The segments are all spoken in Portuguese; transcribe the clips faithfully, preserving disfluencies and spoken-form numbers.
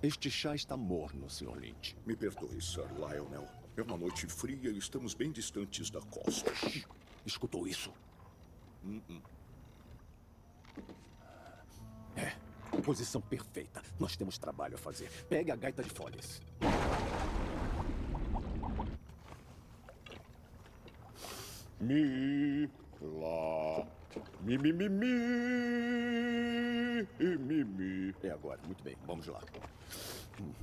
Este chá está morno, senhor Lynch. Me perdoe, Sir Lionel. É uma noite fria e estamos bem distantes da costa. Shhh. Escutou isso? Uh-uh. É, posição perfeita. Nós temos trabalho a fazer. Pegue a gaita de folhas. Mi, lá, mi, mi, mi, mi, e mi, mi. É agora, muito bem, vamos lá. Hum.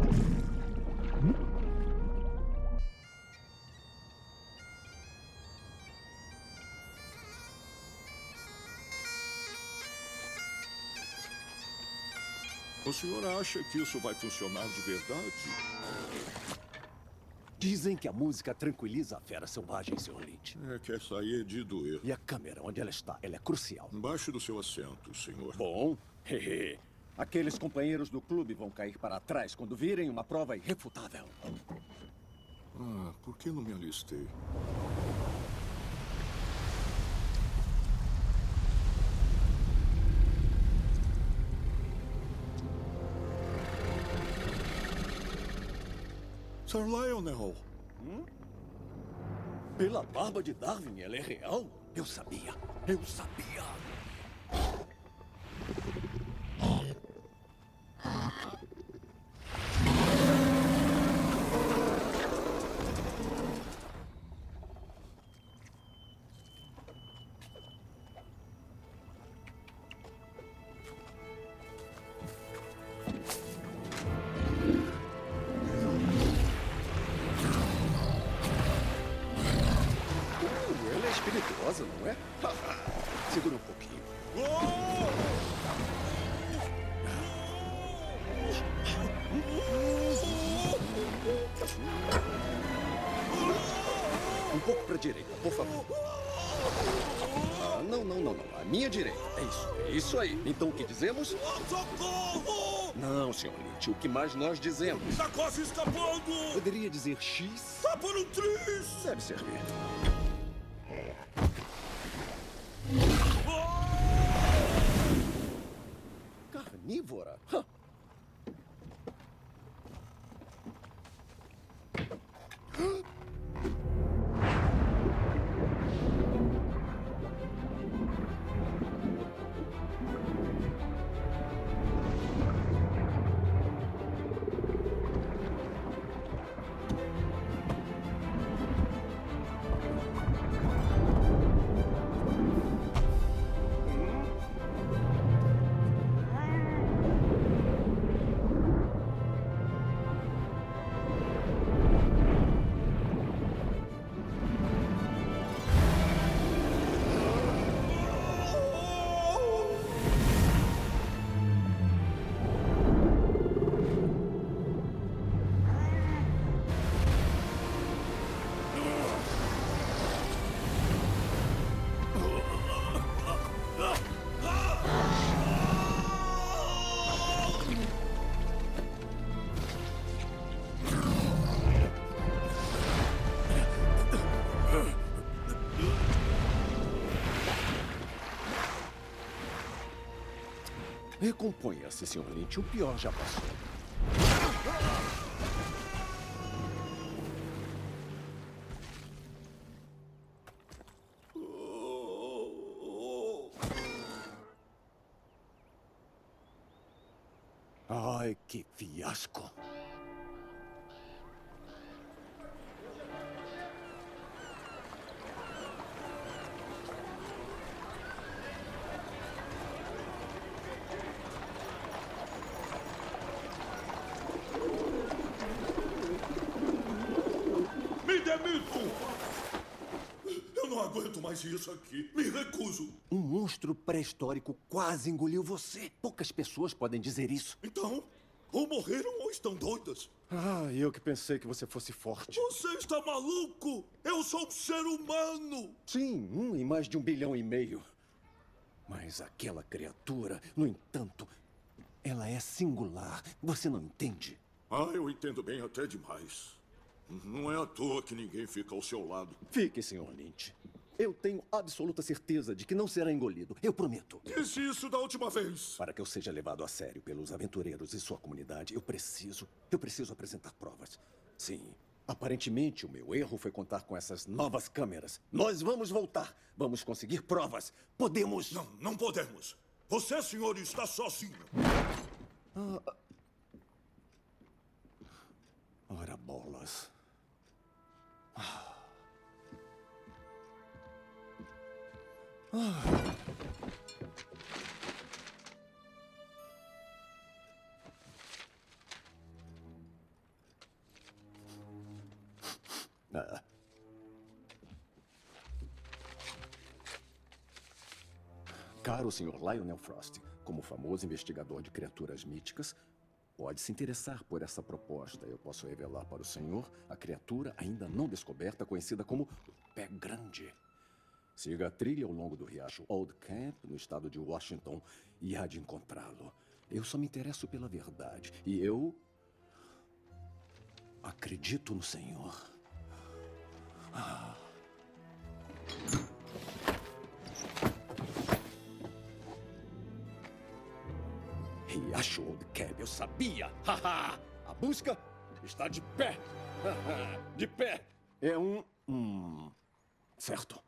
O senhor acha que isso vai funcionar de verdade? Dizem que a música tranquiliza a fera selvagem, senhor Lynch. É que essa aí é de doer. E a câmera, onde ela está, ela é crucial. Embaixo do seu assento, senhor. Bom, hehe. Aqueles companheiros do clube vão cair para trás quando virem uma prova irrefutável. Ah, por que não me alistei? Sir Lionel. Hum? Pela barba de Darwin, ela é real? Eu sabia. Eu sabia. Espirituosa, não é? Segura um pouquinho. Um pouco para a direita, por favor. Ah, não, não, não, não. A minha direita. É isso, é isso aí. Então o que dizemos? Socorro! Não, senhor Lynch. O que mais nós dizemos? Está quase escapando! Poderia dizer X? Tá por um tris! Deve servir. Carnívora? Huh. Recomponha-se, senhor Lynch. O pior já passou. Ai, que fiasco. Eu não aguento mais isso aqui. Me recuso. Um monstro pré-histórico quase engoliu você. Poucas pessoas podem dizer isso. Então, ou morreram ou estão doidas. Ah, eu que pensei que você fosse forte. Você está maluco? Eu sou um ser humano. Sim, um em mais de um bilhão e meio. Mas aquela criatura, no entanto, ela é singular. Você não entende? Ah, eu entendo bem até demais. Não é à toa que ninguém fica ao seu lado. Fique, senhor Lynch. Eu tenho absoluta certeza de que não será engolido. Eu prometo. Disse isso da última vez. Para que eu seja levado a sério pelos aventureiros e sua comunidade, eu preciso... Eu preciso apresentar provas. Sim. Aparentemente, o meu erro foi contar com essas novas câmeras. Nós vamos voltar. Vamos conseguir provas. Podemos... Não, não podemos. Você, senhor, está sozinho. Ah... Ora, bolas. Ah... Ah. Ah. Caro senhor Lionel Frost, como famoso investigador de criaturas míticas, pode se interessar por essa proposta. Eu posso revelar para o senhor a criatura ainda não descoberta, conhecida como o Pé Grande. Siga a trilha ao longo do riacho Old Camp, no estado de Washington, e há de encontrá-lo. Eu só me interesso pela verdade. E eu... acredito no Senhor. Ah. Riacho Old Camp, eu sabia! Haha! A busca está de pé! De pé! É um... Hum, certo.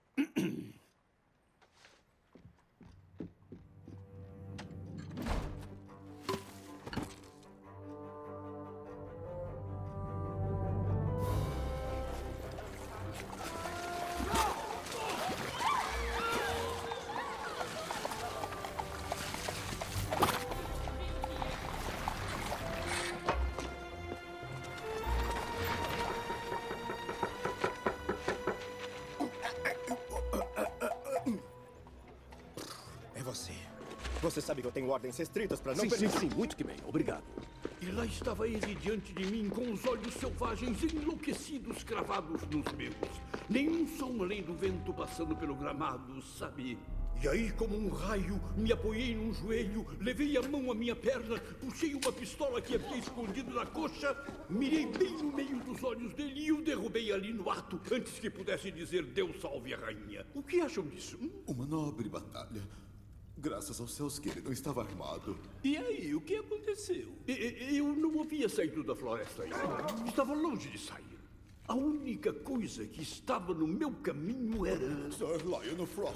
Você sabe que eu tenho ordens restritas para não... Sim, sim, sim. Muito que bem. Obrigado. E lá estava ele diante de mim, com os olhos selvagens enlouquecidos cravados nos meus. Nenhum som além do vento passando pelo gramado, sabe? E aí, como um raio, me apoiei num joelho, levei a mão à minha perna, puxei uma pistola que havia escondido na coxa, mirei bem no meio dos olhos dele e o derrubei ali no ato, antes que pudesse dizer Deus salve a rainha. O que acham disso? Hum? Uma nobre batalha. Graças aos céus que ele não estava armado. E aí, o que aconteceu? E, eu não havia saído da floresta ainda. Estava longe de sair. A única coisa que estava no meu caminho era... Sir Lionel Frost.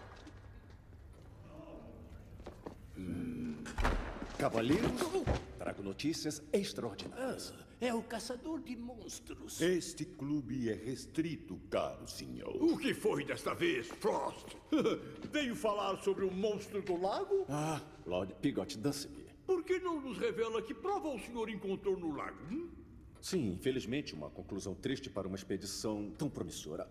Hum. Cavaleiros, trago notícias extraordinárias. Ah, é o caçador de monstros. Este clube é restrito, caro senhor. O que foi desta vez, Frost? Veio falar sobre o monstro do lago? Ah, Lord Pigott Dunsby. Por que não nos revela que prova o senhor encontrou no lago? Hum? Sim, infelizmente, uma conclusão triste para uma expedição tão promissora.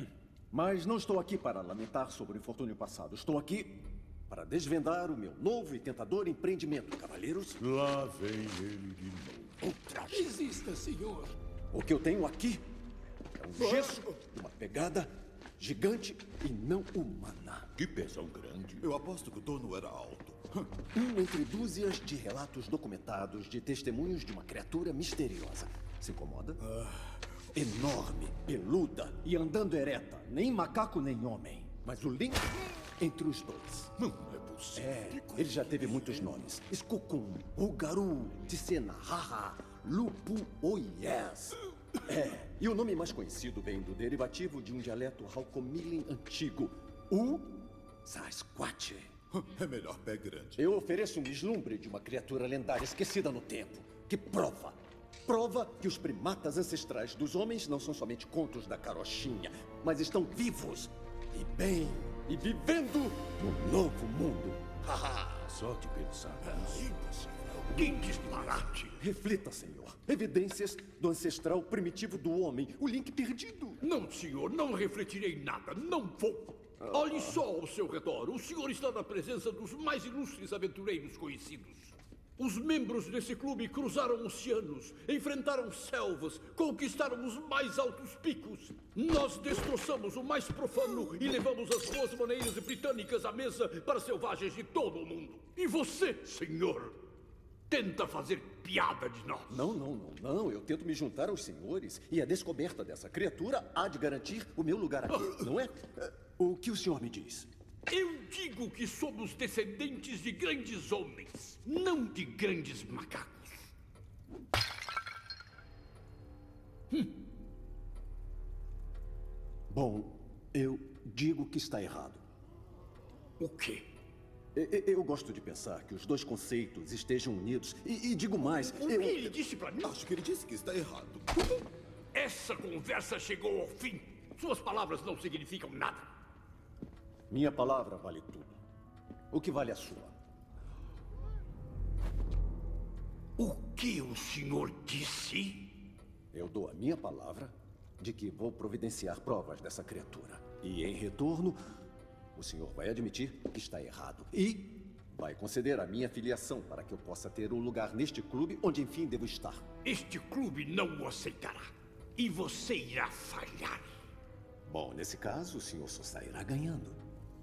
Mas não estou aqui para lamentar sobre o infortúnio passado. Estou aqui para desvendar o meu novo e tentador empreendimento, cavaleiros. Lá vem ele de novo. Outra. Resista, senhor. O que eu tenho aqui é um gesso de uma pegada gigante e não humana. Que peção grande. Eu aposto que o dono era alto. Um entre dúzias de relatos documentados de testemunhos de uma criatura misteriosa. Se incomoda? Ah. Enorme, peluda e andando ereta. Nem macaco, nem homem. Mas o link entre os dois. Não é possível. É, ele já teve muitos nomes. Skukun, Ugaru, Ticena, Haha, Lupu, Oh Yes. É, e o nome mais conhecido vem do derivativo de um dialeto Halkomilin antigo, o Sasquatch. É melhor Pé Grande. Eu ofereço um vislumbre de uma criatura lendária esquecida no tempo, que prova, prova que os primatas ancestrais dos homens não são somente contos da carochinha, mas estão vivos, e bem, e vivendo no novo mundo. Haha. Só de pensar nisso. Que disparate! Reflita, senhor. Evidências do ancestral primitivo do homem, o link perdido. Não, senhor, não refletirei nada, não vou. Olhe só ao seu redor. O senhor está na presença dos mais ilustres aventureiros conhecidos. Os membros desse clube cruzaram oceanos, enfrentaram selvas, conquistaram os mais altos picos. Nós destroçamos o mais profano e levamos as boas maneiras britânicas à mesa para selvagens de todo o mundo. E você, senhor, tenta fazer piada de nós. Não, não, não, não. Eu tento me juntar aos senhores e a descoberta dessa criatura há de garantir o meu lugar aqui, não é? O que o senhor me diz? Eu digo que somos descendentes de grandes homens, não de grandes macacos. Hum. Bom, eu digo que está errado. O quê? Eu gosto de pensar que os dois conceitos estejam unidos. E, e digo mais... O eu... que ele disse pra mim? Acho que ele disse que está errado. Essa conversa chegou ao fim. Suas palavras não significam nada. Minha palavra vale tudo. O que vale a sua? O que o senhor disse? Eu dou a minha palavra de que vou providenciar provas dessa criatura. E, em retorno, o senhor vai admitir que está errado. E vai conceder a minha filiação para que eu possa ter um lugar neste clube onde, enfim, devo estar. Este clube não o aceitará. E você irá falhar. Bom, nesse caso, o senhor só sairá ganhando.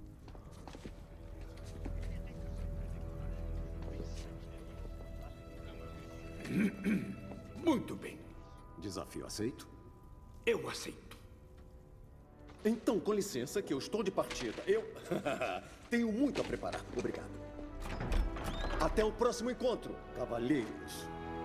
Muito bem. Desafio aceito? Eu aceito. Então, com licença, que eu estou de partida. Eu tenho muito a preparar. Obrigado. Até o próximo encontro, cavalheiros.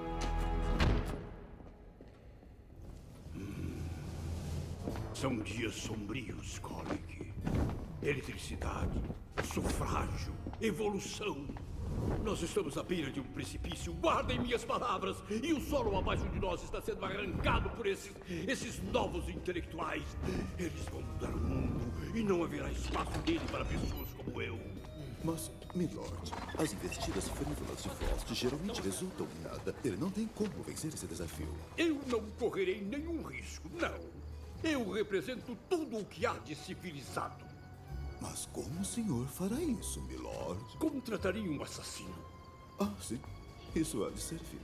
São dias sombrios, Kolik. Eletricidade, sufrágio, evolução. Nós estamos à beira de um precipício. Guardem minhas palavras. E o solo abaixo de nós está sendo arrancado por esses, esses novos intelectuais. Eles vão mudar o mundo e não haverá espaço nele para pessoas como eu. Mas, milord, as investidas frívolas de Frost geralmente resultam em nada. Ele não tem como vencer esse desafio. Eu não correrei nenhum risco, não. Eu represento tudo o que há de civilizado. Mas como o senhor fará isso, milord? Contrataria um assassino. Ah, sim. Isso há de servir.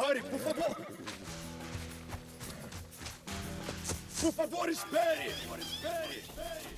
Pare, por favor! Por favor, espere! Por favor, espere! espere.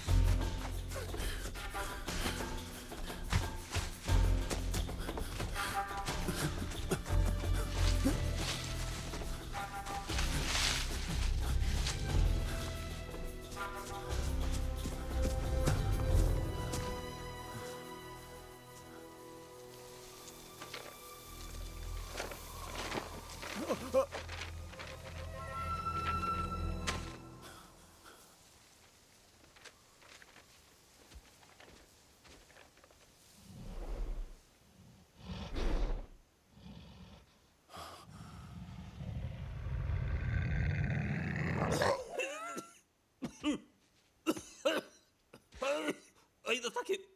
Ainda tá aqui.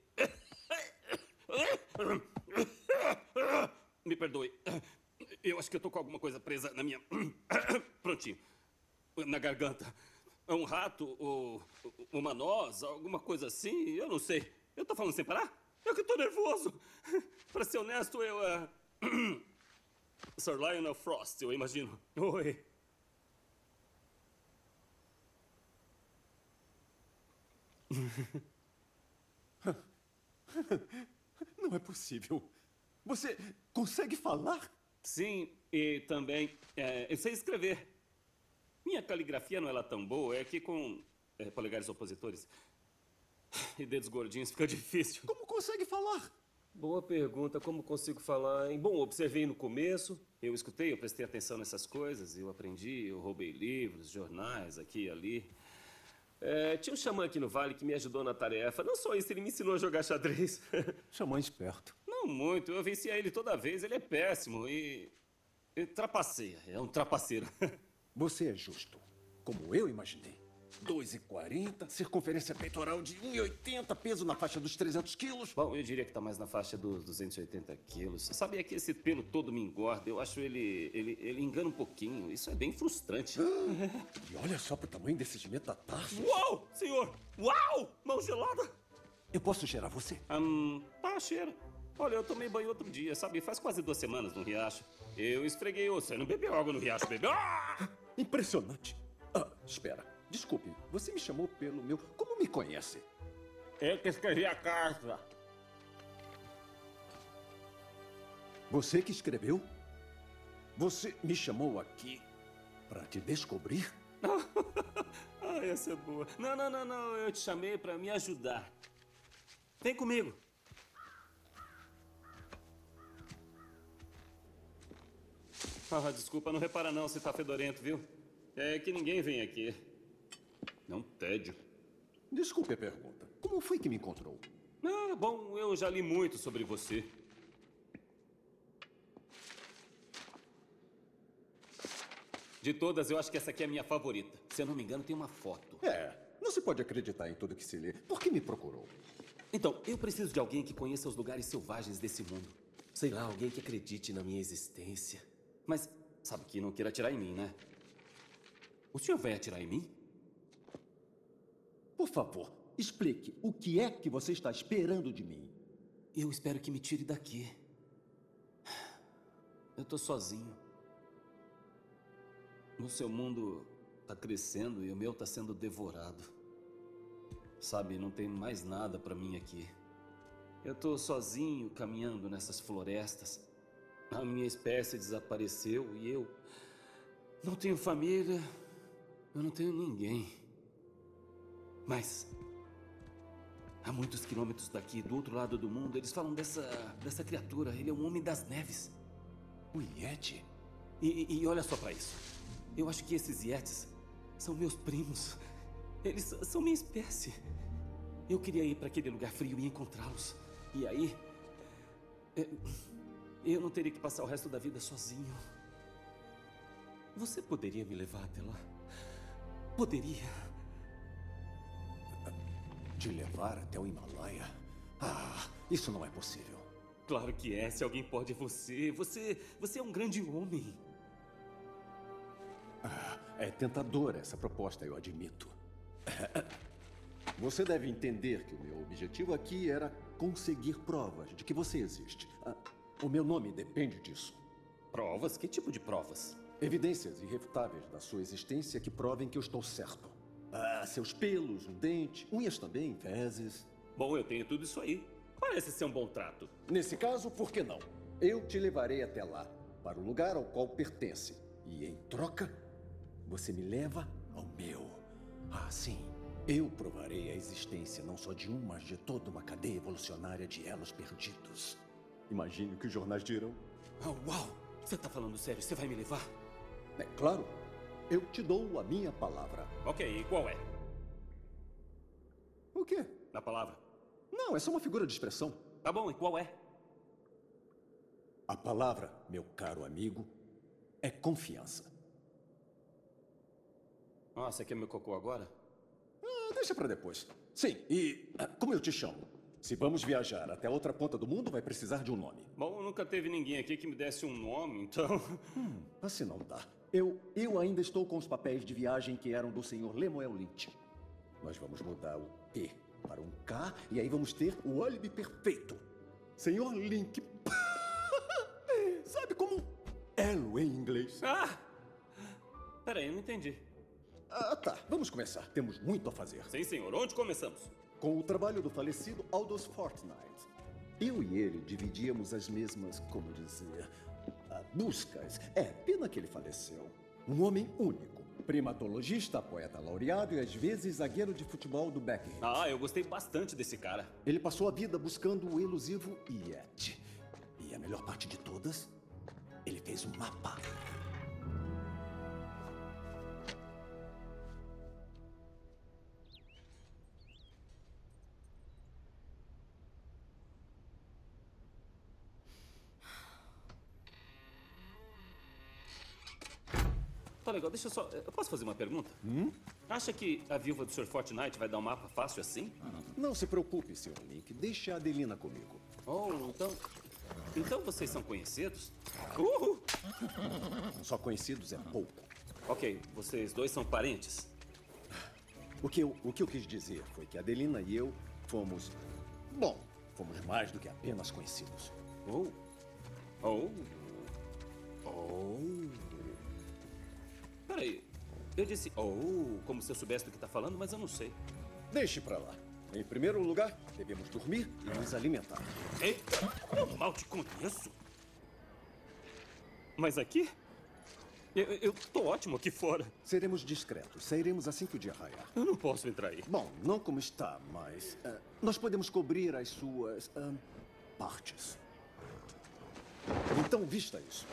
Me perdoe. Eu acho que eu tô com alguma coisa presa na minha... Prontinho. Na garganta. Um rato ou uma noz, alguma coisa assim. Eu não sei. Eu tô falando sem parar? Eu que tô nervoso. Pra ser honesto, eu... Uh... Sir Lionel Frost, eu imagino. Oi. Não é possível. Você consegue falar? Sim, e também é, eu sei escrever. Minha caligrafia não é lá tão boa, é que com é, polegares opositores e dedos gordinhos fica difícil. Como consegue falar? Boa pergunta, como consigo falar, hein? Bom, observei no começo. Eu escutei, eu prestei atenção nessas coisas, eu aprendi, eu roubei livros, jornais, aqui e ali. É, tinha um xamã aqui no vale que me ajudou na tarefa. Não só isso, ele me ensinou a jogar xadrez. Xamã esperto. Não muito, eu vencia ele toda vez, ele é péssimo e... e trapaceia, é um trapaceiro. Você é justo, como eu imaginei. dois e quarenta, circunferência peitoral de um e oitenta, peso na faixa dos trezentos quilos. Bom, eu diria que tá mais na faixa dos duzentos e oitenta quilos. Sabia que esse pelo todo me engorda? Eu acho ele, ele, ele engana um pouquinho. Isso é bem frustrante. E olha só pro tamanho desses metatarsos. Uau, senhor! Uau! Mão gelada! Eu posso cheirar você? Hum, tá, cheira. Olha, eu tomei banho outro dia, sabe? Faz quase duas semanas no riacho. Eu esfreguei o... Você não bebeu água no riacho, bebeu? Ah! Impressionante. Ah, espera. Desculpe, você me chamou pelo meu... Como me conhece? Eu que escrevi a carta. Você que escreveu? Você me chamou aqui para te descobrir? Ah, essa é boa. Não, não, não, não. Eu te chamei para me ajudar. Vem comigo. Ah, desculpa, não repara não se tá fedorento, viu? É que ninguém vem aqui. É um tédio. Desculpe a pergunta. Como foi que me encontrou? Ah, bom, eu já li muito sobre você. De todas, eu acho que essa aqui é a minha favorita. Se eu não me engano, tem uma foto. É, não se pode acreditar em tudo que se lê. Por que me procurou? Então, eu preciso de alguém que conheça os lugares selvagens desse mundo. Sei lá, alguém que acredite na minha existência. Mas sabe que não queira atirar em mim, né? O senhor vai atirar em mim? Por favor, explique o que é que você está esperando de mim. Eu espero que me tire daqui. Eu tô sozinho. O seu mundo tá crescendo e o meu tá sendo devorado. Sabe, não tem mais nada pra mim aqui. Eu tô sozinho caminhando nessas florestas. A minha espécie desapareceu e eu não tenho família, eu não tenho ninguém. Mas a muitos quilômetros daqui, do outro lado do mundo, eles falam dessa, dessa criatura. Ele é um homem das neves. O Yeti? E, e, e olha só pra isso. Eu acho que esses Yetis são meus primos. Eles são minha espécie. Eu queria ir pra aquele lugar frio e encontrá-los. E aí... É... eu não teria que passar o resto da vida sozinho. Você poderia me levar até lá? Poderia. Te levar até o Himalaia? Ah, isso não é possível. Claro que é. Se alguém pode, é você. Você, você é um grande homem. Ah, é tentadora essa proposta, eu admito. Você deve entender que o meu objetivo aqui era conseguir provas de que você existe. Ah, o meu nome depende disso. Provas? Que tipo de provas? Evidências irrefutáveis da sua existência que provem que eu estou certo. Ah, seus pelos, um dente, unhas também, fezes. Bom, eu tenho tudo isso aí. Parece ser um bom trato. Nesse caso, por que não? Eu te levarei até lá, para o lugar ao qual pertence. E em troca, você me leva ao meu. Ah, sim. Eu provarei a existência não só de um, mas de toda uma cadeia evolucionária de elos perdidos. Imagine o que os jornais dirão. Oh, uau! Você tá falando sério? Você vai me levar? É claro. Eu te dou a minha palavra. Ok, e qual é? O quê? A palavra. Não, é só uma figura de expressão. Tá bom, e qual é? A palavra, meu caro amigo, é confiança. Ah, você quer meu cocô agora? Ah, deixa pra depois. Sim, e ah, como eu te chamo? Se vamos viajar até a outra ponta do mundo, vai precisar de um nome. Bom, nunca teve ninguém aqui que me desse um nome, então... Hum, assim não dá. Eu, eu ainda estou com os papéis de viagem que eram do senhor Lemuel Lynch. Nós vamos mudar o P para um K e aí vamos ter o álibi perfeito. senhor Lynch. Sabe como elo em inglês? Ah! Peraí, eu não entendi. Ah, tá. Vamos começar. Temos muito a fazer. Sim, senhor. Onde começamos? Com o trabalho do falecido Aldous Fortnite. Eu e ele dividíamos as mesmas, como dizer, ah, buscas. É, pena que ele faleceu. Um homem único. Primatologista, poeta laureado e às vezes zagueiro de futebol do Beckham. Ah, eu gostei bastante desse cara. Ele passou a vida buscando o elusivo Yeti. E a melhor parte de todas, ele fez um mapa. Tá legal, deixa eu só... Eu posso fazer uma pergunta? Hum? Acha que a viúva do senhor Fortnite vai dar um mapa fácil assim? Não se preocupe, senhor Link. Deixe a Adelina comigo. Oh, então... Então vocês são conhecidos? Uhul! Só conhecidos é pouco. Ok, vocês dois são parentes? O que eu, o que eu quis dizer foi que a Adelina e eu fomos... Bom, fomos mais do que apenas conhecidos. Oh. Oh. Oh... Peraí, eu disse oh, como se eu soubesse do que tá falando, mas eu não sei. Deixe pra lá. Em primeiro lugar, devemos dormir e nos alimentar. Eita, eu mal te conheço. Mas aqui? Eu, eu tô ótimo aqui fora. Seremos discretos. Sairemos assim que o dia raiar. Eu não posso entrar aí. Bom, não como está, mas... Uh, nós podemos cobrir as suas... Uh, partes. Então, vista isso.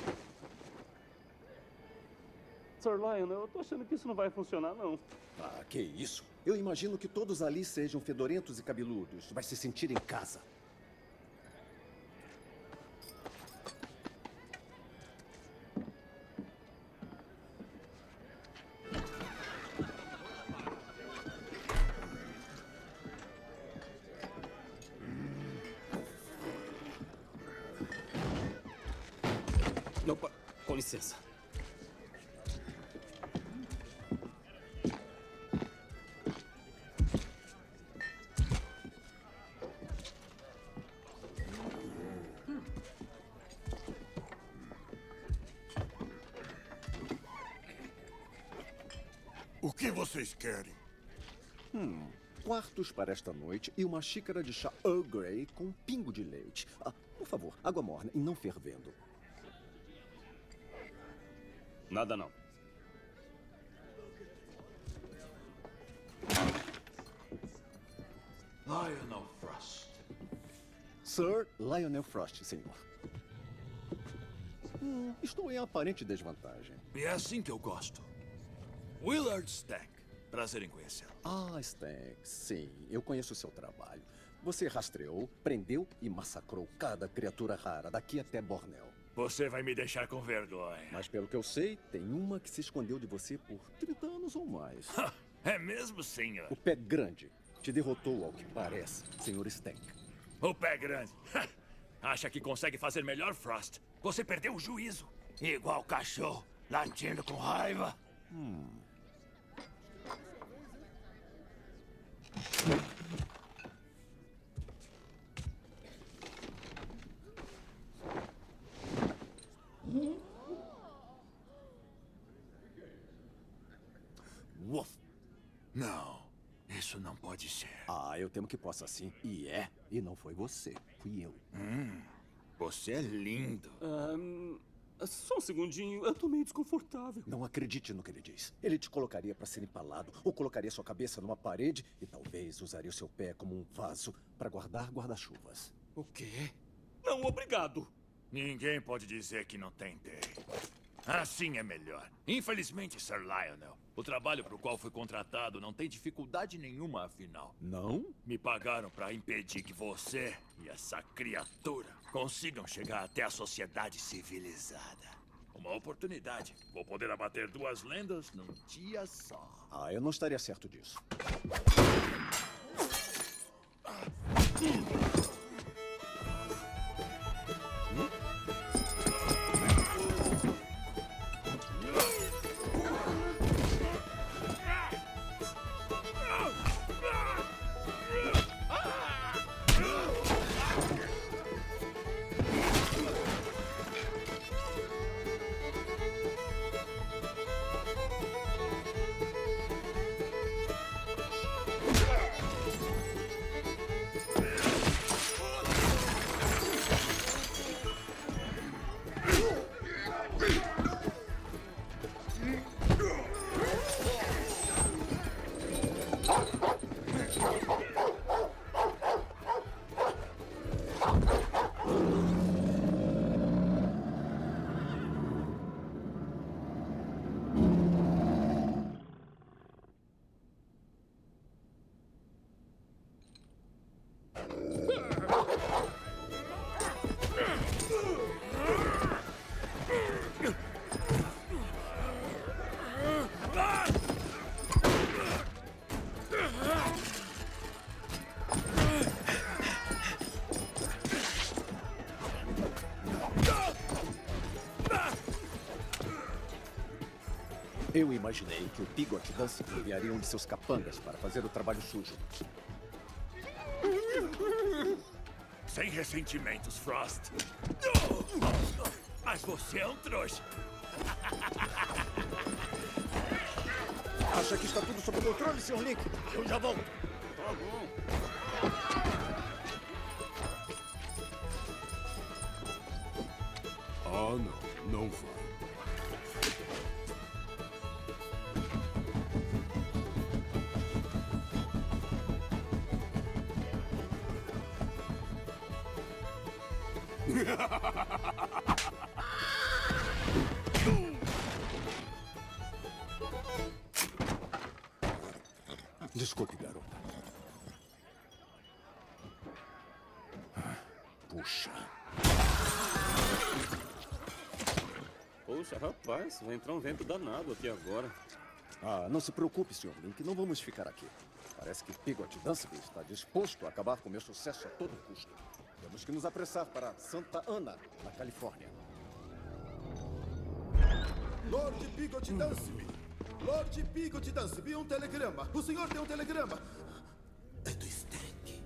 senhor Lion, eu tô achando que isso não vai funcionar, não. Ah, que isso. Eu imagino que todos ali sejam fedorentos e cabeludos. Vai se sentir em casa. Opa, com licença. O que vocês querem? Hum, quartos para esta noite e uma xícara de chá Earl Grey com um pingo de leite. Ah, por favor, água morna e não fervendo. Nada não. Lionel Frost. Sir Lionel Frost, senhor. Hum, estou em aparente desvantagem. E é assim que eu gosto. Willard Stank. Prazer em conhecê-lo. Ah, Stank, sim, eu conheço o seu trabalho. Você rastreou, prendeu e massacrou cada criatura rara daqui até Bornéu. Você vai me deixar com vergonha. Mas pelo que eu sei, tem uma que se escondeu de você por trinta anos ou mais. É mesmo, senhor? O Pé Grande te derrotou, ao que parece, senhor Stank. O Pé Grande. Acha que consegue fazer melhor, Frost? Você perdeu o juízo. Igual cachorro, latindo com raiva. Hum... Wolf. Não, isso não pode ser. Ah, eu temo que possa sim. E é. E não foi você. Fui eu. Hum, você é lindo. Um, só um segundinho, eu tô meio desconfortável. Não acredite no que ele diz. Ele te colocaria para ser empalado, ou colocaria sua cabeça numa parede e talvez usaria o seu pé como um vaso para guardar guarda-chuvas. O quê? Não, obrigado. Ninguém pode dizer que não tentei. Assim é melhor. Infelizmente, Sir Lionel, o trabalho para o qual fui contratado não tem dificuldade nenhuma, afinal. Não? Me pagaram para impedir que você e essa criatura consigam chegar até a sociedade civilizada. Uma oportunidade. Vou poder abater duas lendas num dia só. Ah, eu não estaria certo disso. Eu imaginei que o Pigott Dance enviaria um de seus capangas para fazer o trabalho sujo. Sem ressentimentos, Frost. Mas você é um trouxa. Acha que está tudo sob controle, senhor Link? Eu já volto. Tá bom. Ah, não. Não vai. Desculpe, garota. Puxa. Poxa, rapaz, vai entrar um vento danado aqui agora. Ah, não se preocupe, senhor Link. Não vamos ficar aqui. Parece que Pigott Dancery está disposto a acabar com meu sucesso a todo custo. Temos que nos apressar para Santa Ana, na Califórnia. Lord Pigott Danceby! Lord Pigott Danceby, um telegrama! O senhor tem um telegrama! É do Stank.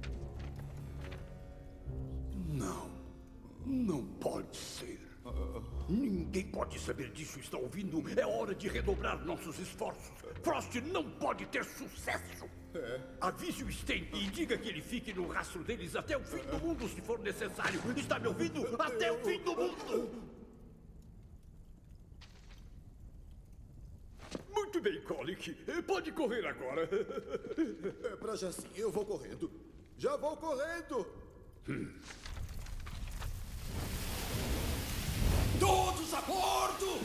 Não. Não pode ser. Ninguém pode saber disso, está ouvindo? É hora de redobrar nossos esforços. Frost não pode ter sucesso. É. Avise o Stank e diga que ele fique no rastro deles até o fim do mundo, se for necessário. Está me ouvindo? Até o fim do mundo! Muito bem, Colic. Pode correr agora. É pra já sim, eu vou correndo. Já vou correndo! Hum. Todos a bordo!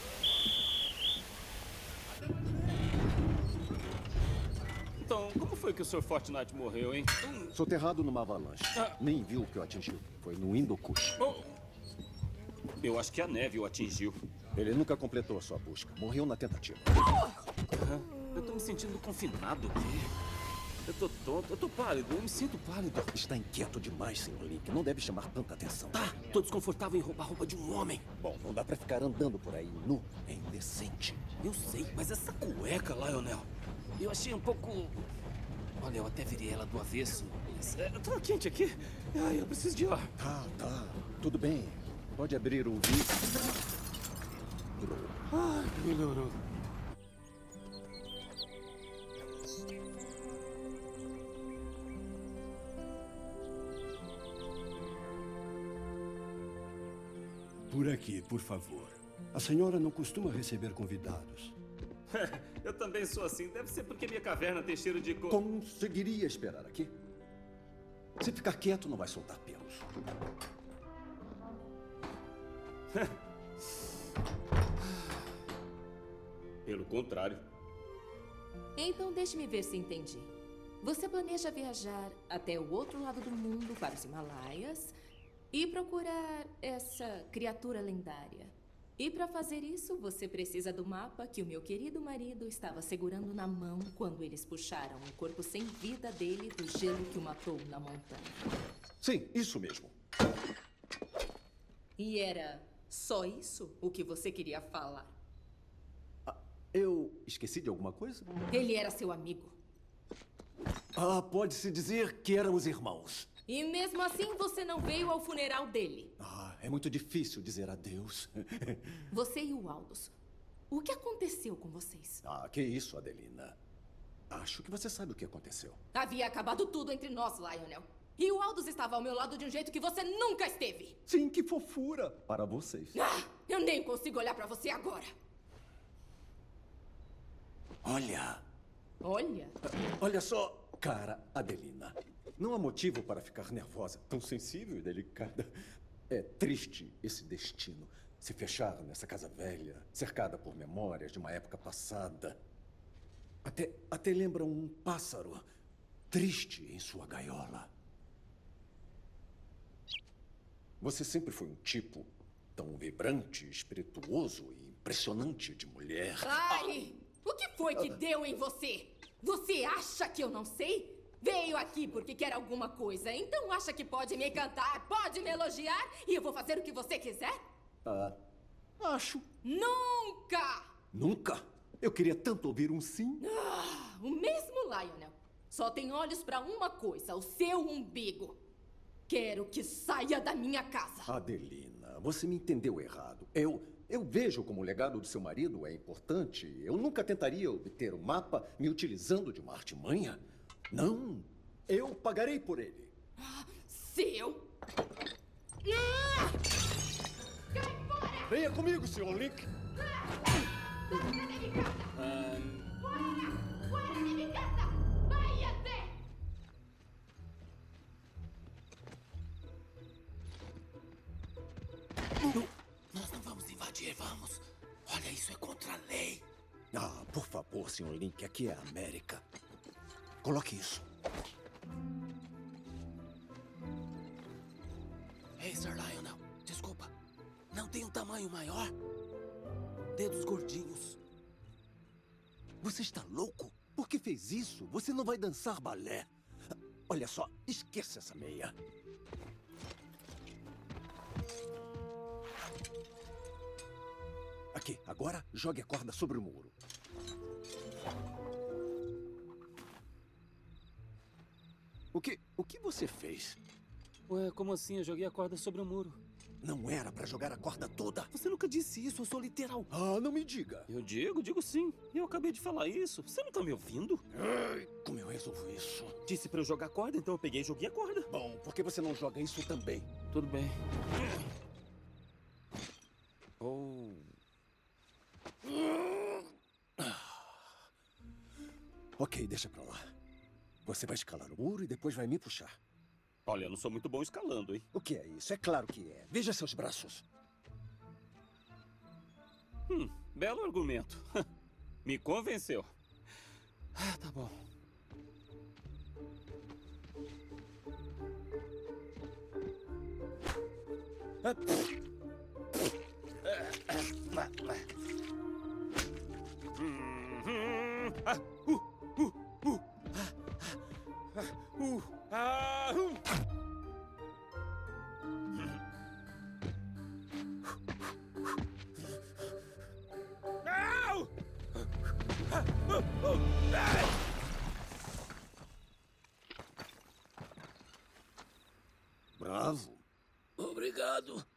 Então, como foi que o senhor Fortnite morreu, hein? Soterrado numa avalanche. Ah. Nem viu o que o atingiu. Foi no Hindukush. Oh. Eu acho que a neve o atingiu. Ele nunca completou a sua busca. Morreu na tentativa. Eu tô me sentindo confinado aqui. Eu tô tonto, eu tô pálido, eu me sinto pálido. Está inquieto demais, senhor Link. Não deve chamar tanta atenção. Tá, tô desconfortável em roubar a roupa de um homem. Bom, não dá pra ficar andando por aí nu. É indecente. Eu sei, mas essa cueca, Lionel, eu achei um pouco... Olha, eu até virei ela do avesso. Mas... É, tá quente aqui. Ai, eu preciso de ar. Tá, tá. Tudo bem. Pode abrir o vidro. Ai, melhorou. Por aqui, por favor. A senhora não costuma receber convidados. Eu também sou assim. Deve ser porque minha caverna tem cheiro de... Co... Conseguiria esperar aqui? Se ficar quieto, não vai soltar pelos. Pelo contrário. Então deixe-me ver se entendi. Você planeja viajar até o outro lado do mundo, para os Himalaias, e procurar essa criatura lendária. E para fazer isso, você precisa do mapa que o meu querido marido estava segurando na mão quando eles puxaram o corpo sem vida dele do gelo que o matou na montanha. Sim, isso mesmo. E era só isso o que você queria falar? Ah, eu esqueci de alguma coisa? Ele era seu amigo. Ah, pode-se dizer que éramos irmãos. E mesmo assim, você não veio ao funeral dele. Ah, é muito difícil dizer adeus. Você e o Aldous. O que aconteceu com vocês? Ah, que isso, Adelina. Acho que você sabe o que aconteceu. Havia acabado tudo entre nós, Lionel. E o Aldous estava ao meu lado de um jeito que você nunca esteve. Sim, que fofura para vocês. Ah, eu nem consigo olhar para você agora. Olha. Olha? Olha só, cara, Adelina. Não há motivo para ficar nervosa, tão sensível e delicada. É triste esse destino. Se fechar nessa casa velha, cercada por memórias de uma época passada. Até, até lembra um pássaro triste em sua gaiola. Você sempre foi um tipo tão vibrante, espirituoso e impressionante de mulher. Ai! O que foi que deu em você? Você acha que eu não sei? Veio aqui porque quer alguma coisa, então acha que pode me cantar, pode me elogiar e eu vou fazer o que você quiser? Ah, acho. Nunca! Nunca? Eu queria tanto ouvir um sim. Ah, o mesmo Lionel. Só tem olhos pra uma coisa, o seu umbigo. Quero que saia da minha casa. Adelina, você me entendeu errado. Eu... Eu vejo como o legado do seu marido é importante. Eu nunca tentaria obter o mapa me utilizando de uma artimanha. Não, eu pagarei por ele. Seu? Ah! Cai fora! Venha comigo, senhor Link. Fora da minha casa! Um... Fora! Fora da minha casa! Vai até! Nós não vamos invadir, vamos. Olha, isso é contra a lei. Ah, por favor, senhor Link, aqui é a América. Coloque isso. Ei, Sir Lionel, desculpa. Não tem um tamanho maior? Dedos gordinhos. Você está louco? Por que fez isso? Você não vai dançar balé. Olha só, esqueça essa meia. Aqui, agora jogue a corda sobre o muro. O que, o que você fez? Ué, como assim? Eu joguei a corda sobre o muro. Não era pra jogar a corda toda. Você nunca disse isso, eu sou literal. Ah, não me diga. Eu digo, digo sim. Eu acabei de falar isso. Você não tá me ouvindo? Ai, como eu resolvo isso? Disse pra eu jogar a corda, então eu peguei e joguei a corda. Bom, por que você não joga isso também? Tudo bem. Oh... Ok, deixa pra lá. Você vai escalar o muro e depois vai me puxar. Olha, eu não sou muito bom escalando, hein? O que é isso? É claro que é. Veja seus braços. Hum, belo argumento. Me convenceu. Ah, tá bom. Ah, uh, uh, uh, ah, ah, uh, ah, uh. Não! Ah, uh, uh, ah. Bravo. Obrigado.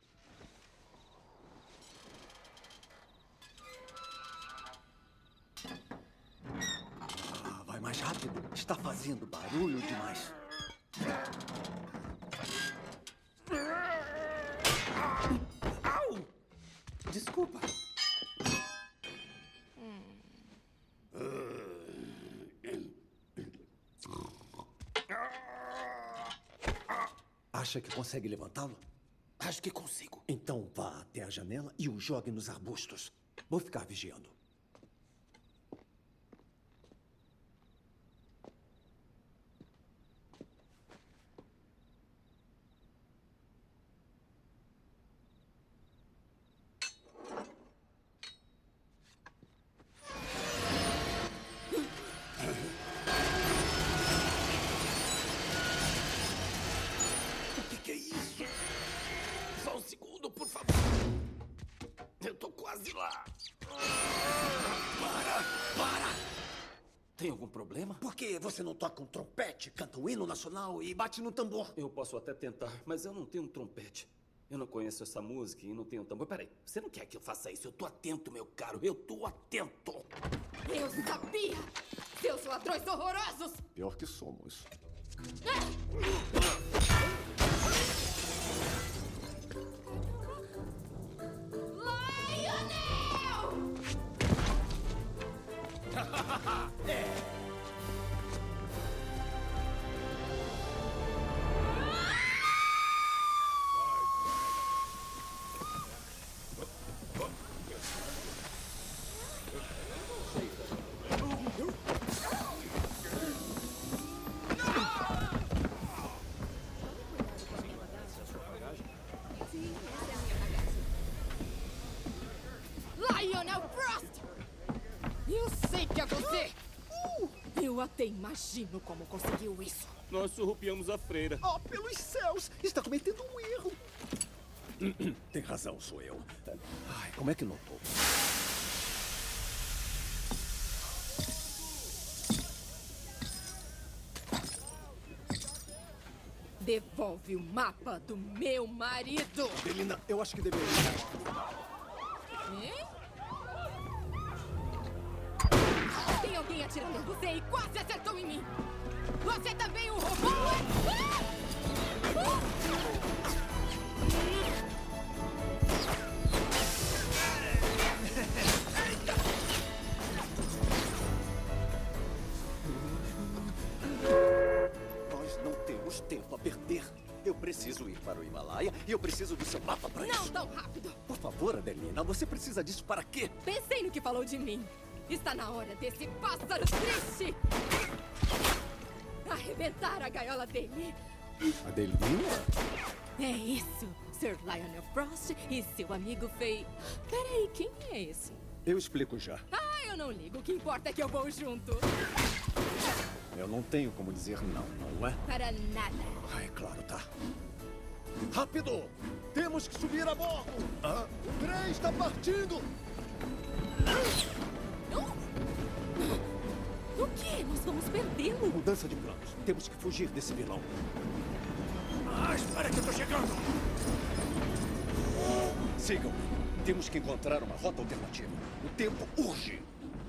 Ah, vai mais rápido. Está fazendo barulho demais. Au! desculpa. Acha que consegue levantá-lo? Acho que consigo. Então vá até a janela e o jogue nos arbustos. Vou ficar vigiando. Você não toca um trompete, canta um hino nacional e bate no tambor? Eu posso até tentar, mas eu não tenho um trompete. Eu não conheço essa música e não tenho tambor. Peraí, você não quer que eu faça isso? Eu tô atento, meu caro. Eu tô atento. Eu sabia! Seus ladrões horrorosos! Pior que somos. Lionel! É. Lionel Frost! Eu sei que é você! Eu até imagino como conseguiu isso. Nós surrupiamos a freira. Oh, pelos céus! Está cometendo um erro. Tem razão, sou eu. Ai, como é que notou? Devolve o mapa do meu marido! Delina, eu acho que deveria. Hein? Tem alguém atirando em você e quase acertou em mim! Você também o roubou! Ah! Nós não temos tempo a perder. Eu preciso ir para o Himalaia e eu preciso do seu mapa para isso. Não tão rápido! Por favor, Adelina, você precisa disso para quê? Pensei no que falou de mim. Está na hora desse pássaro triste arrebentar a gaiola dele. Adelina? É isso, Sir Lionel Frost e seu amigo Fei... Peraí, quem é esse? Eu explico já. Ah, eu não ligo. O que importa é que eu vou junto. Eu não tenho como dizer não, não é? Para nada. Ah, é claro, tá. Rápido! Temos que subir a bordo! Ah, o trem está partindo! O quê? Nós vamos perdê-lo. Mudança de planos. Temos que fugir desse vilão. Ah, espera que eu tô chegando! Sigam-me. Temos que encontrar uma rota alternativa. O tempo urge.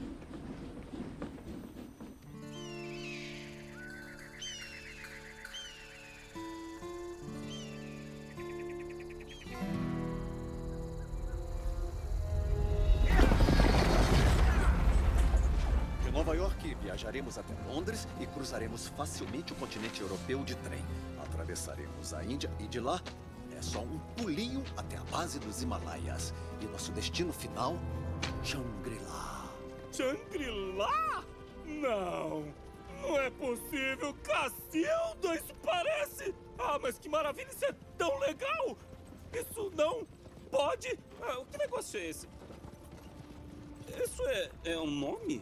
De Nova York, viajaremos até Londres e cruzaremos facilmente o continente europeu de trem. Atravessaremos a Índia e de lá é só um pulinho até a base dos Himalaias. E nosso destino final, Shangri-La. Shangri-La? Não! Não é possível! Cacilda, isso parece! Ah, mas que maravilha! Isso é tão legal! Isso não pode... Ah, que negócio é esse? Isso é, é um nome?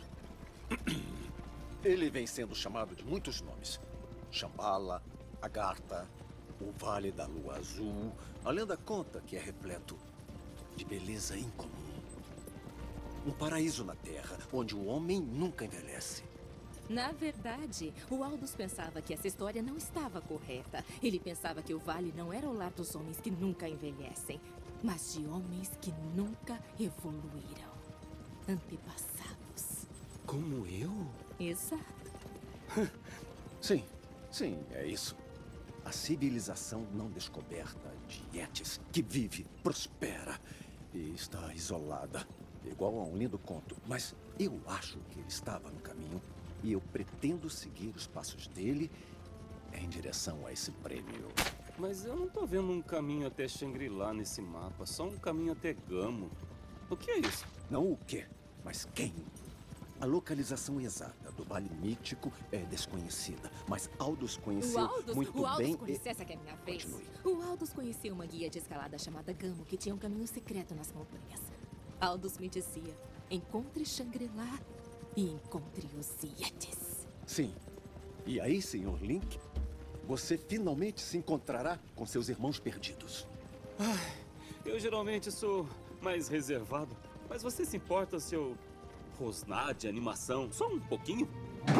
Ele vem sendo chamado de muitos nomes. Shambhala, Agartha, o Vale da Lua Azul. A lenda conta que é repleto de beleza incomum. Um paraíso na Terra, onde o homem nunca envelhece. Na verdade, o Aldous pensava que essa história não estava correta. Ele pensava que o Vale não era o lar dos homens que nunca envelhecem, mas de homens que nunca evoluíram. Antepassados. Como eu? Exato. Sim, sim, é isso. A civilização não descoberta de Yetis, que vive, prospera e está isolada, igual a um lindo conto. Mas eu acho que ele estava no caminho e eu pretendo seguir os passos dele em direção a esse prêmio. Mas eu não tô vendo um caminho até Shangri-La nesse mapa, só um caminho até Gamo. O que é isso? Não o quê, mas quem? A localização exata do Vale Mítico é desconhecida, mas Aldous conheceu o Aldous, muito o Aldous bem... conheceu, essa que é a minha vez. Continue. O Aldous conheceu uma guia de escalada chamada Gamo, que tinha um caminho secreto nas montanhas. Aldous me dizia, encontre Shangri-La e encontre os Yetis. Sim. E aí, senhor Link, você finalmente se encontrará com seus irmãos perdidos. Ai, eu geralmente sou mais reservado, mas você se importa se eu rosnar de animação só um pouquinho?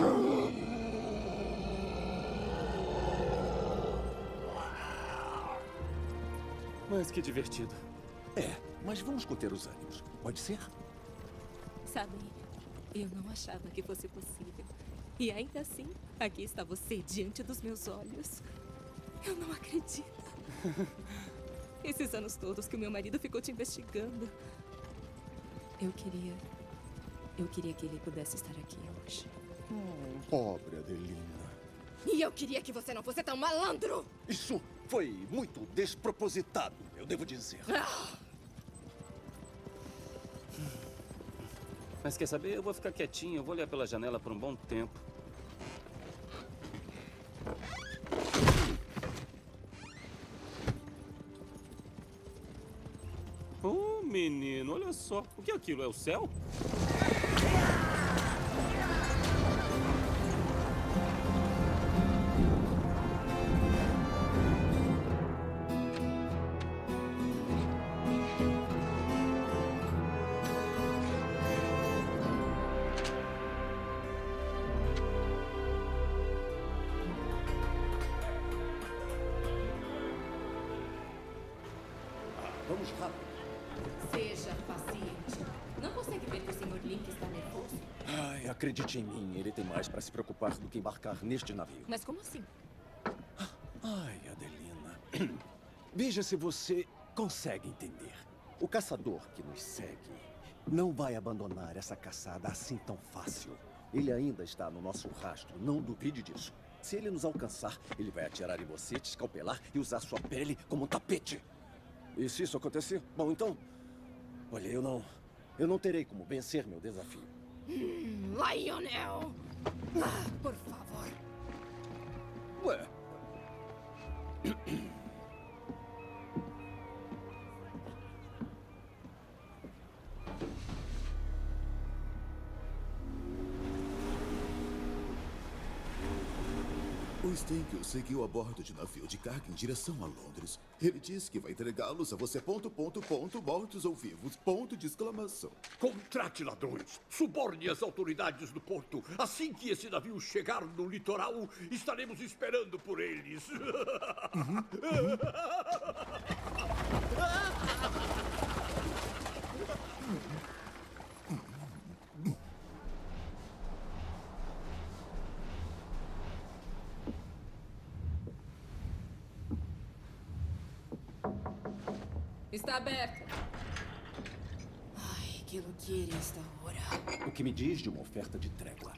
Mas que divertido. É, mas vamos conter os ânimos. Pode ser? Sabe, eu não achava que fosse possível. E ainda assim, aqui está você diante dos meus olhos. Eu não acredito. Esses anos todos que o meu marido ficou te investigando. Eu queria... Eu queria que ele pudesse estar aqui hoje. Hum, pobre Adelina. E eu queria que você não fosse tão malandro! Isso foi muito despropositado, eu devo dizer. Ah! Mas quer saber? Eu vou ficar quietinho, eu vou olhar pela janela por um bom tempo. Oh, menino, olha só. O que é aquilo? É o céu? Vamos rápido. Seja paciente. Não consegue ver que o senhor Link está nervoso? Ai, acredite em mim, ele tem mais para se preocupar do que embarcar neste navio. Mas como assim? Ai, Adelina. Veja se você consegue entender. O caçador que nos segue não vai abandonar essa caçada assim tão fácil. Ele ainda está no nosso rastro, não duvide disso. Se ele nos alcançar, ele vai atirar em você, te escalpelar e usar sua pele como um tapete. E se isso acontecer, bom, então... Olha, eu não... Eu não terei como vencer meu desafio. Hum, Lionel! Ah, por favor. Ué... O Stenkel seguiu a bordo de navio de carga em direção a Londres. Ele disse que vai entregá-los a você, ponto, ponto, ponto, mortos ou vivos, ponto de exclamação. Contrate ladrões, suborne as autoridades do porto. Assim que esse navio chegar no litoral, estaremos esperando por eles. Uhum. Está aberto. Ai, que lo quiere esta hora. O que me diz de uma oferta de trégua?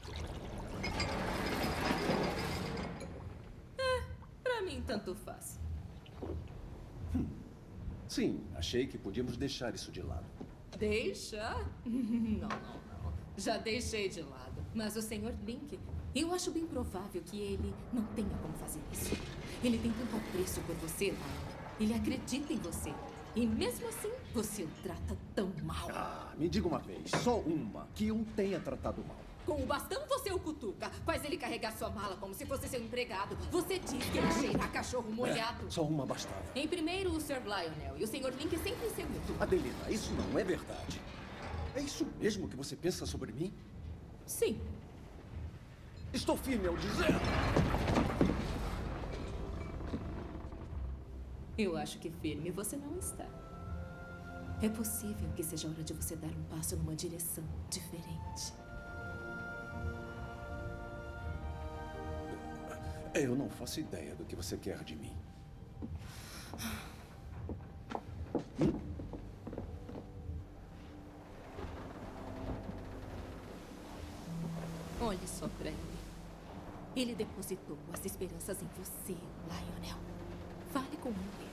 É, pra mim tanto faz. Hum. Sim, achei que podíamos deixar isso de lado. Deixa? Não, não, não. Já deixei de lado. Mas o senhor Link, eu acho bem provável que ele não tenha como fazer isso. Ele tem tanto apreço por você, Lionel. Ele acredita em você. E mesmo assim, você o trata tão mal. Ah, me diga uma vez, só uma, que eu tenha tratado mal. Com o bastão você o cutuca, faz ele carregar sua mala como se fosse seu empregado. Você diz que ele cheira a cachorro molhado. É, só uma bastava. Em primeiro, o senhor Lionel e o senhor Link sempre se imitam. Adelina, isso não é verdade. É isso mesmo que você pensa sobre mim? Sim. Estou firme ao dizer. Eu acho que firme você não está. É possível que seja hora de você dar um passo numa direção diferente. Eu não faço ideia do que você quer de mim. Hum? Olhe só pra ele. Ele depositou as esperanças em você, Lionel. Fale com ele.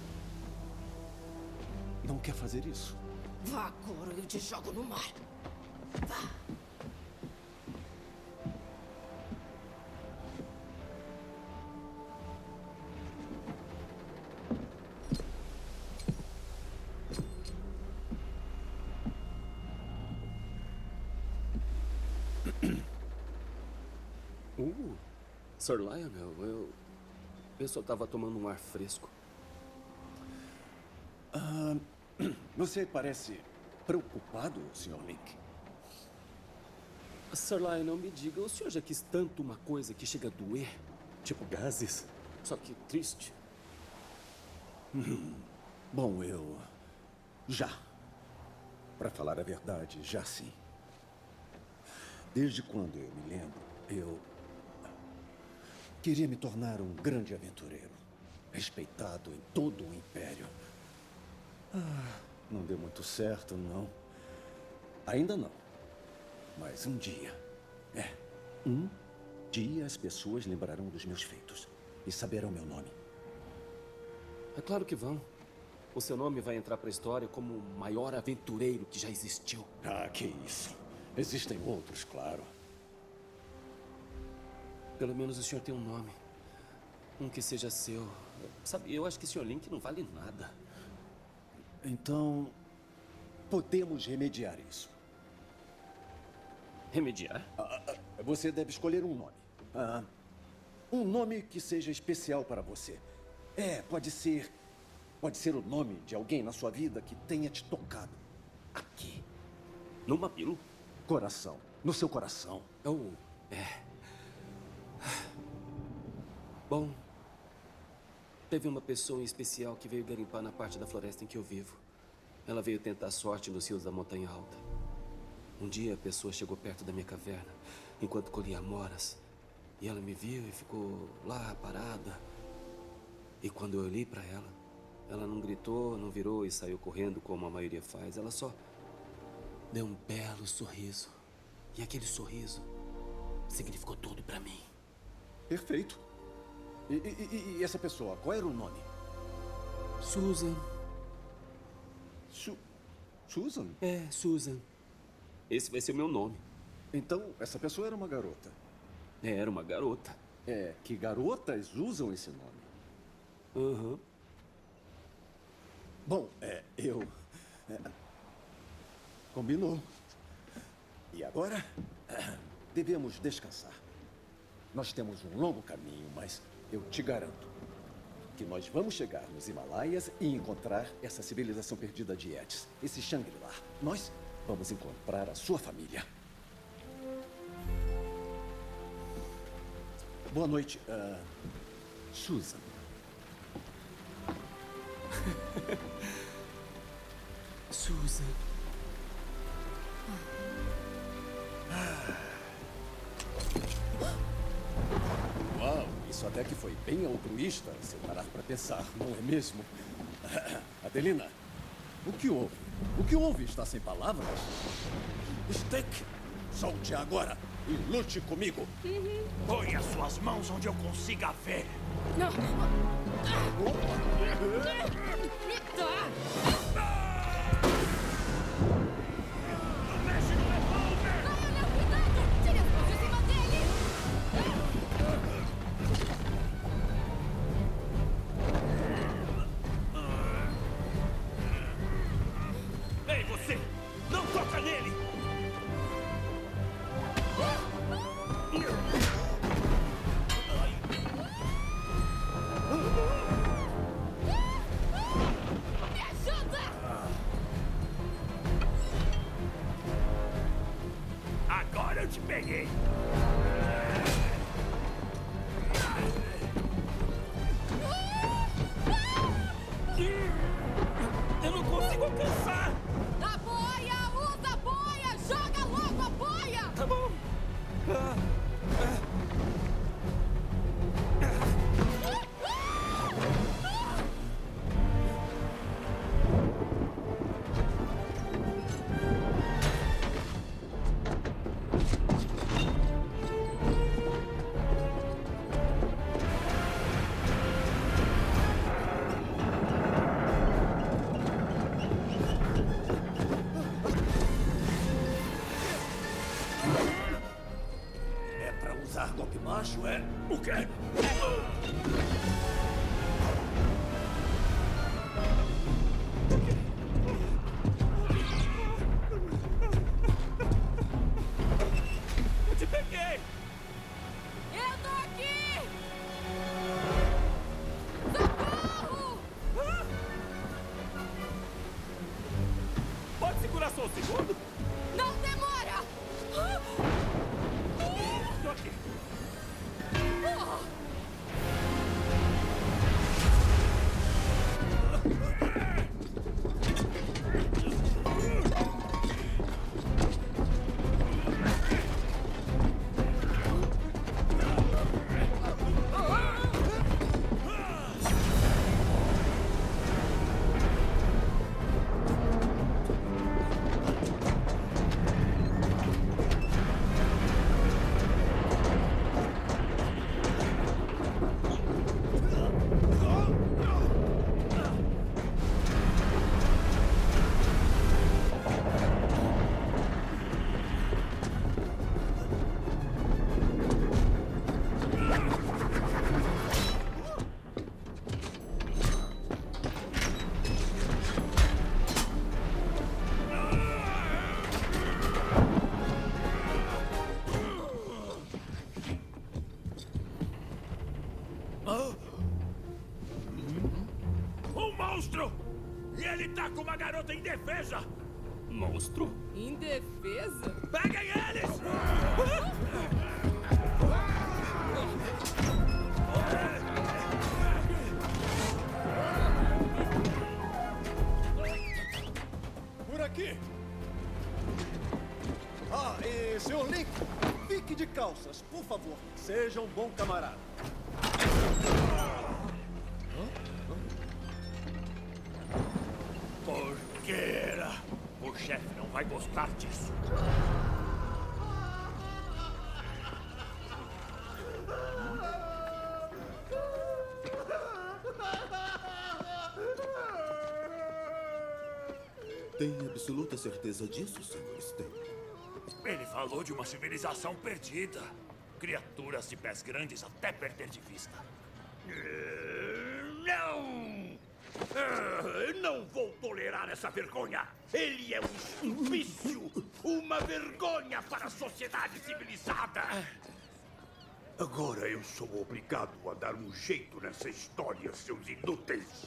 Não quer fazer isso? Vá agora ou eu te jogo no mar. Vá. Uh, Sir Lionel, eu... Eu só estava tomando um ar fresco. Ah, você parece preocupado, senhor Link. Sir Lionel, me diga, o senhor já quis tanto uma coisa que chega a doer? Tipo gases? Só que triste. Hum, bom, eu... Já. Para falar a verdade, já sim. Desde quando eu me lembro, eu... queria me tornar um grande aventureiro. Respeitado em todo o Império. Ah, não deu muito certo, não. Ainda não. Mas um dia... É, um dia as pessoas lembrarão dos meus feitos. E saberão meu nome. É claro que vão. O seu nome vai entrar para a história como o maior aventureiro que já existiu. Ah, que isso. Existem outros, claro. Pelo menos o senhor tem um nome. Um que seja seu. Sabe, eu acho que o senhor Link não vale nada. Então, podemos remediar isso. Remediar? Ah, você deve escolher um nome. Ah, um nome que seja especial para você. É, pode ser... Pode ser o nome de alguém na sua vida que tenha te tocado. Aqui. No mamilo? Coração. No seu coração. Oh, é... Bom, teve uma pessoa em especial que veio garimpar na parte da floresta em que eu vivo. Ela veio tentar sorte nos rios da Montanha Alta. Um dia a pessoa chegou perto da minha caverna, enquanto colhia amoras. E ela me viu e ficou lá, parada. E quando eu olhei para ela, ela não gritou, não virou e saiu correndo como a maioria faz. Ela só deu um belo sorriso. E aquele sorriso significou tudo para mim. Perfeito. E, e, e essa pessoa, qual era o nome? Susan. Su Susan? É, Susan. Esse vai ser o meu nome. Então, essa pessoa era uma garota? É, era uma garota. É, que garotas usam esse nome? Aham. Uhum. Bom, é, eu... É, combinou. E agora, devemos descansar. Nós temos um longo caminho, mas eu te garanto que nós vamos chegar nos Himalaias e encontrar essa civilização perdida de Yetis, esse Shangri-La. Nós vamos encontrar a sua família. Boa noite, uh, Susan. Susan. Uau, isso até que foi bem altruísta, se parar para pensar, não é mesmo? Adelina, o que houve? O que houve? Está sem palavras? Stick, solte agora e lute comigo. Uhum. Põe as suas mãos onde eu consiga ver. Não. Não mexe no revólver! Lionel, cuidado! Tire as mãos de cima dele! Ei, você! Não toca nele! Me ajuda! Agora eu te peguei! Eu não consigo alcançar! A boia! Usa a boia! Joga logo a boia! Tá bom. Ah, usar golpe baixo, é? O quê? Eu te peguei! Eu tô aqui! Socorro! Ah! Pode segurar só um segundo? Não demora! Tô aqui. Oh! E ele tá com uma garota indefesa! Monstro? Indefesa? Peguem eles! Por aqui! Ah, e senhor Link, fique de calças, por favor. Seja um bom camarada. Porqueira! O chefe não vai gostar disso. Tem absoluta certeza disso, senhor Stanley? Ele falou de uma civilização perdida. Criaturas de pés grandes até perder de vista. Uh, não! Uh, não vou tolerar essa vergonha! Ele é um suplício! Uma vergonha para a sociedade civilizada! Agora eu sou obrigado a dar um jeito nessa história, seus inúteis!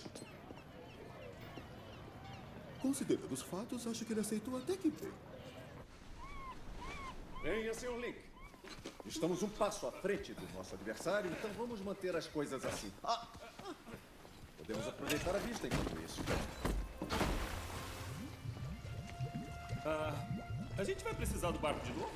Considerando os fatos, acho que ele aceitou até que bem. Venha, senhor Link. Estamos um passo à frente do nosso adversário, então vamos manter as coisas assim. Ah, ah, podemos aproveitar a vista enquanto isso. Ah, a gente vai precisar do barco de novo?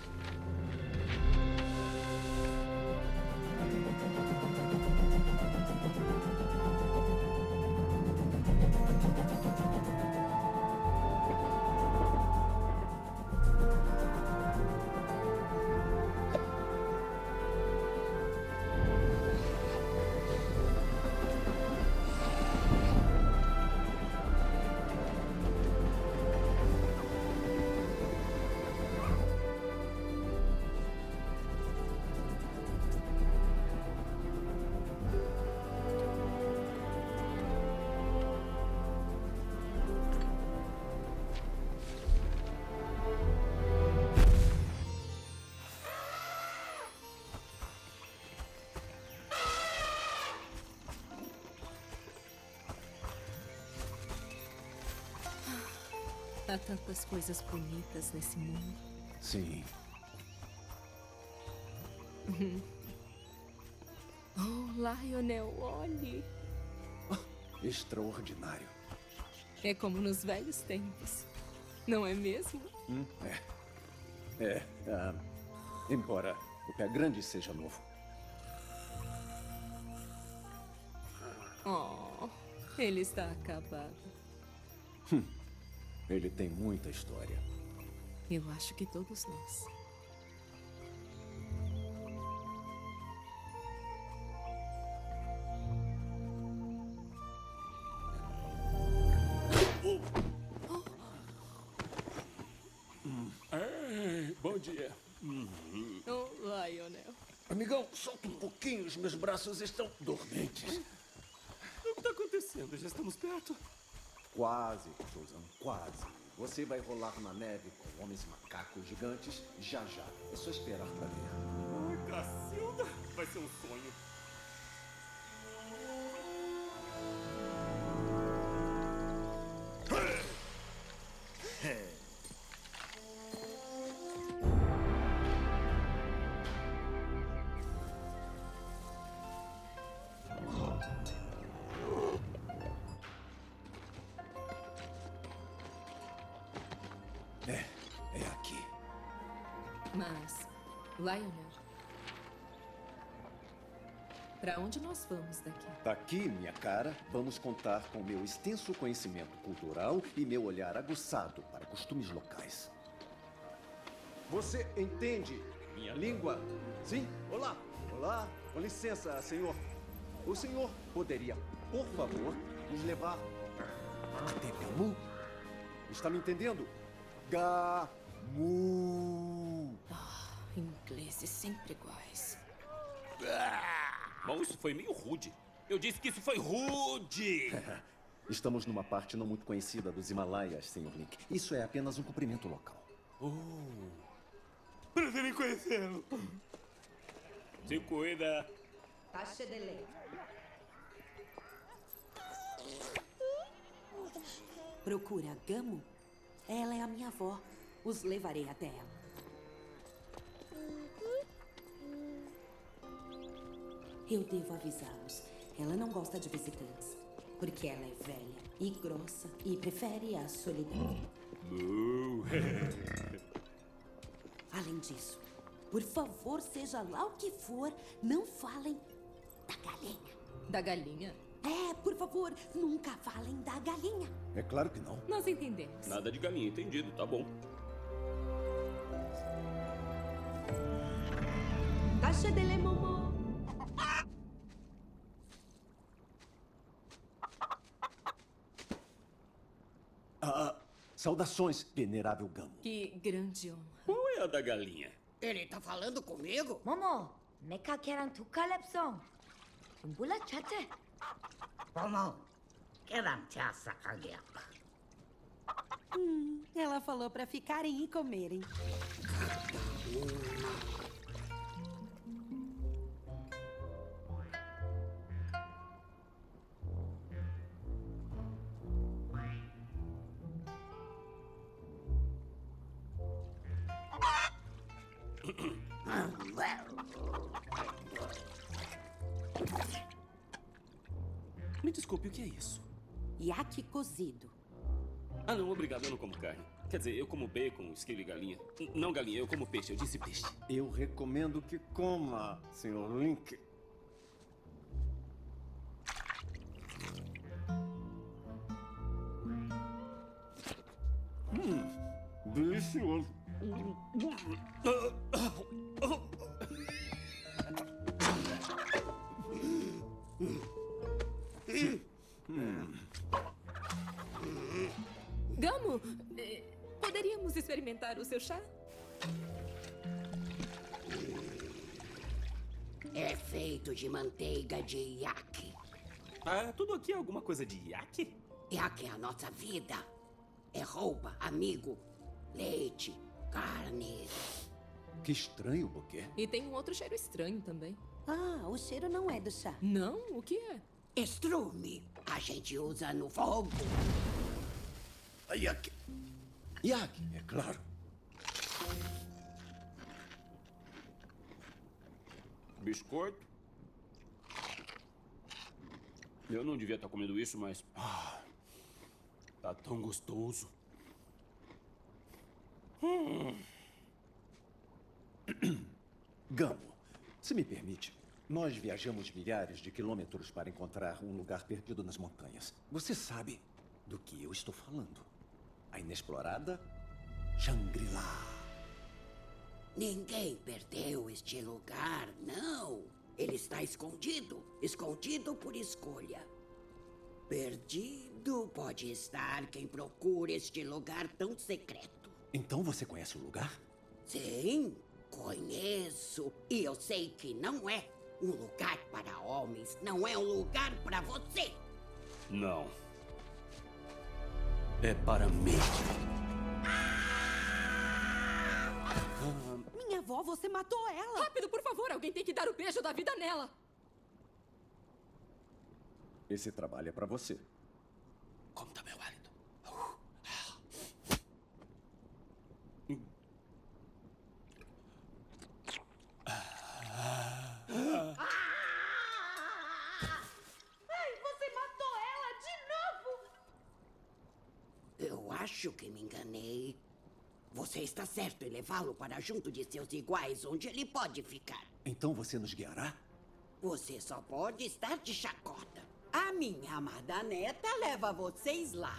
Há tantas coisas bonitas nesse mundo. Sim. Oh, Lionel, olhe. Extraordinário. É como nos velhos tempos. Não é mesmo? Hum, é. É. Ah, embora o pé grande seja novo. Oh, ele está acabado. Hum, ele tem muita história. Eu acho que todos nós. Ei, bom dia. Olá. Lionel. Amigão, solta um pouquinho, os meus braços estão dormentes. O que está acontecendo? Já estamos perto? Quase, Susan, quase. Você vai rolar na neve com homens macacos gigantes já já. É só esperar pra ver. Ai, Cacilda! Vai ser um sonho. É, é aqui. Mas, Lionel, pra onde nós vamos daqui? Daqui, minha cara, vamos contar com meu extenso conhecimento cultural e meu olhar aguçado para costumes locais. Você entende minha língua? Sim? Olá! Olá! Com licença, senhor. O senhor poderia, por favor, nos levar até Gamu? Está me entendendo? Gamu! Ah, ingleses sempre iguais. Bom, isso foi meio rude. Eu disse que isso foi rude! Estamos numa parte não muito conhecida dos Himalaias, senhor Link. Isso é apenas um cumprimento local. Oh. Prazer em conhecê-lo. Se cuida. Taxa de lei. Procura Gamu. Ela é a minha avó. Os levarei até ela. Eu devo avisá-los. Ela não gosta de visitantes. Porque ela é velha e grossa e prefere a solidão. Além disso, por favor, seja lá o que for, não falem da galinha. Da galinha? É, por favor, nunca falem da galinha. É claro que não. Nós entendemos. Nada de galinha, entendido, tá bom. Taxa de lei, Momo. Ah, saudações, venerável Gamu. Que grande honra. Qual é a da galinha? Ele tá falando comigo? Momo, meca keran tu kalepson. Umbula chate. Momo, keran chasa kagepa. Hum, ela falou pra ficarem e comerem. Me desculpe, o que é isso? Iaque cozido. Ah, não, obrigado, eu não como carne. Quer dizer, eu como bacon, esquilo e galinha. N- não galinha, eu como peixe, eu disse peixe. Eu recomendo que coma, senhor Link. Hum, delicioso. Gamu, eh, poderíamos experimentar o seu chá? É feito de manteiga de iaque. Ah, tudo aqui é alguma coisa de iaque? Iaque é a nossa vida. É roupa, amigo, leite, carne. Que estranho, por quê? E tem um outro cheiro estranho também. Ah, o cheiro não é do chá. Não? O que é? Estrume. A gente usa no fogo. Iaque. Iaque, é claro. Biscoito? Eu não devia estar comendo isso, mas... Ah, tá tão gostoso. Hum. Gamu, se me permite, nós viajamos milhares de quilômetros para encontrar um lugar perdido nas montanhas. Você sabe do que eu estou falando. A inexplorada Shangri-La. Ninguém perdeu este lugar, não. Ele está escondido. Escondido por escolha. Perdido pode estar quem procura este lugar tão secreto. Então você conhece o lugar? Sim, conheço. E eu sei que não é um lugar para homens. Não é um lugar para você. Não. É para mim. Minha avó, você matou ela. Rápido, por favor. Alguém tem que dar o beijo da vida nela. Esse trabalho é pra você. Como tá meu marido? Ai, você matou ela de novo. Eu acho que me enganei. Você está certo em levá-lo para junto de seus iguais, onde ele pode ficar. Então você nos guiará? Você só pode estar de chacota. A minha amada neta leva vocês lá.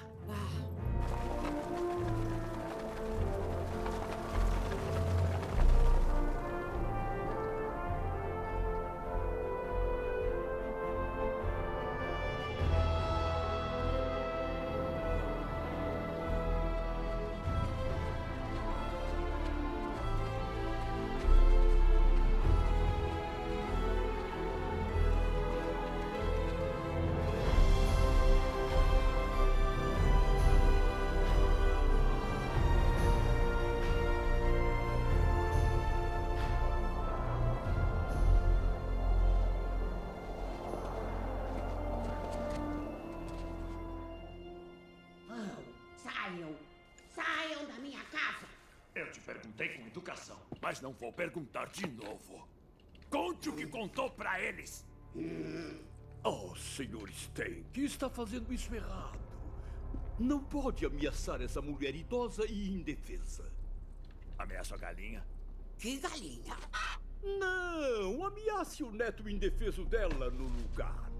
Saiam! Saiam da minha casa! Eu te perguntei com educação, mas não vou perguntar de novo. Conte o que contou pra eles. Oh, senhor Stank, está fazendo isso errado. Não pode ameaçar essa mulher idosa e indefesa. Ameaça a galinha? Que galinha? Não, ameace o neto indefeso dela no lugar.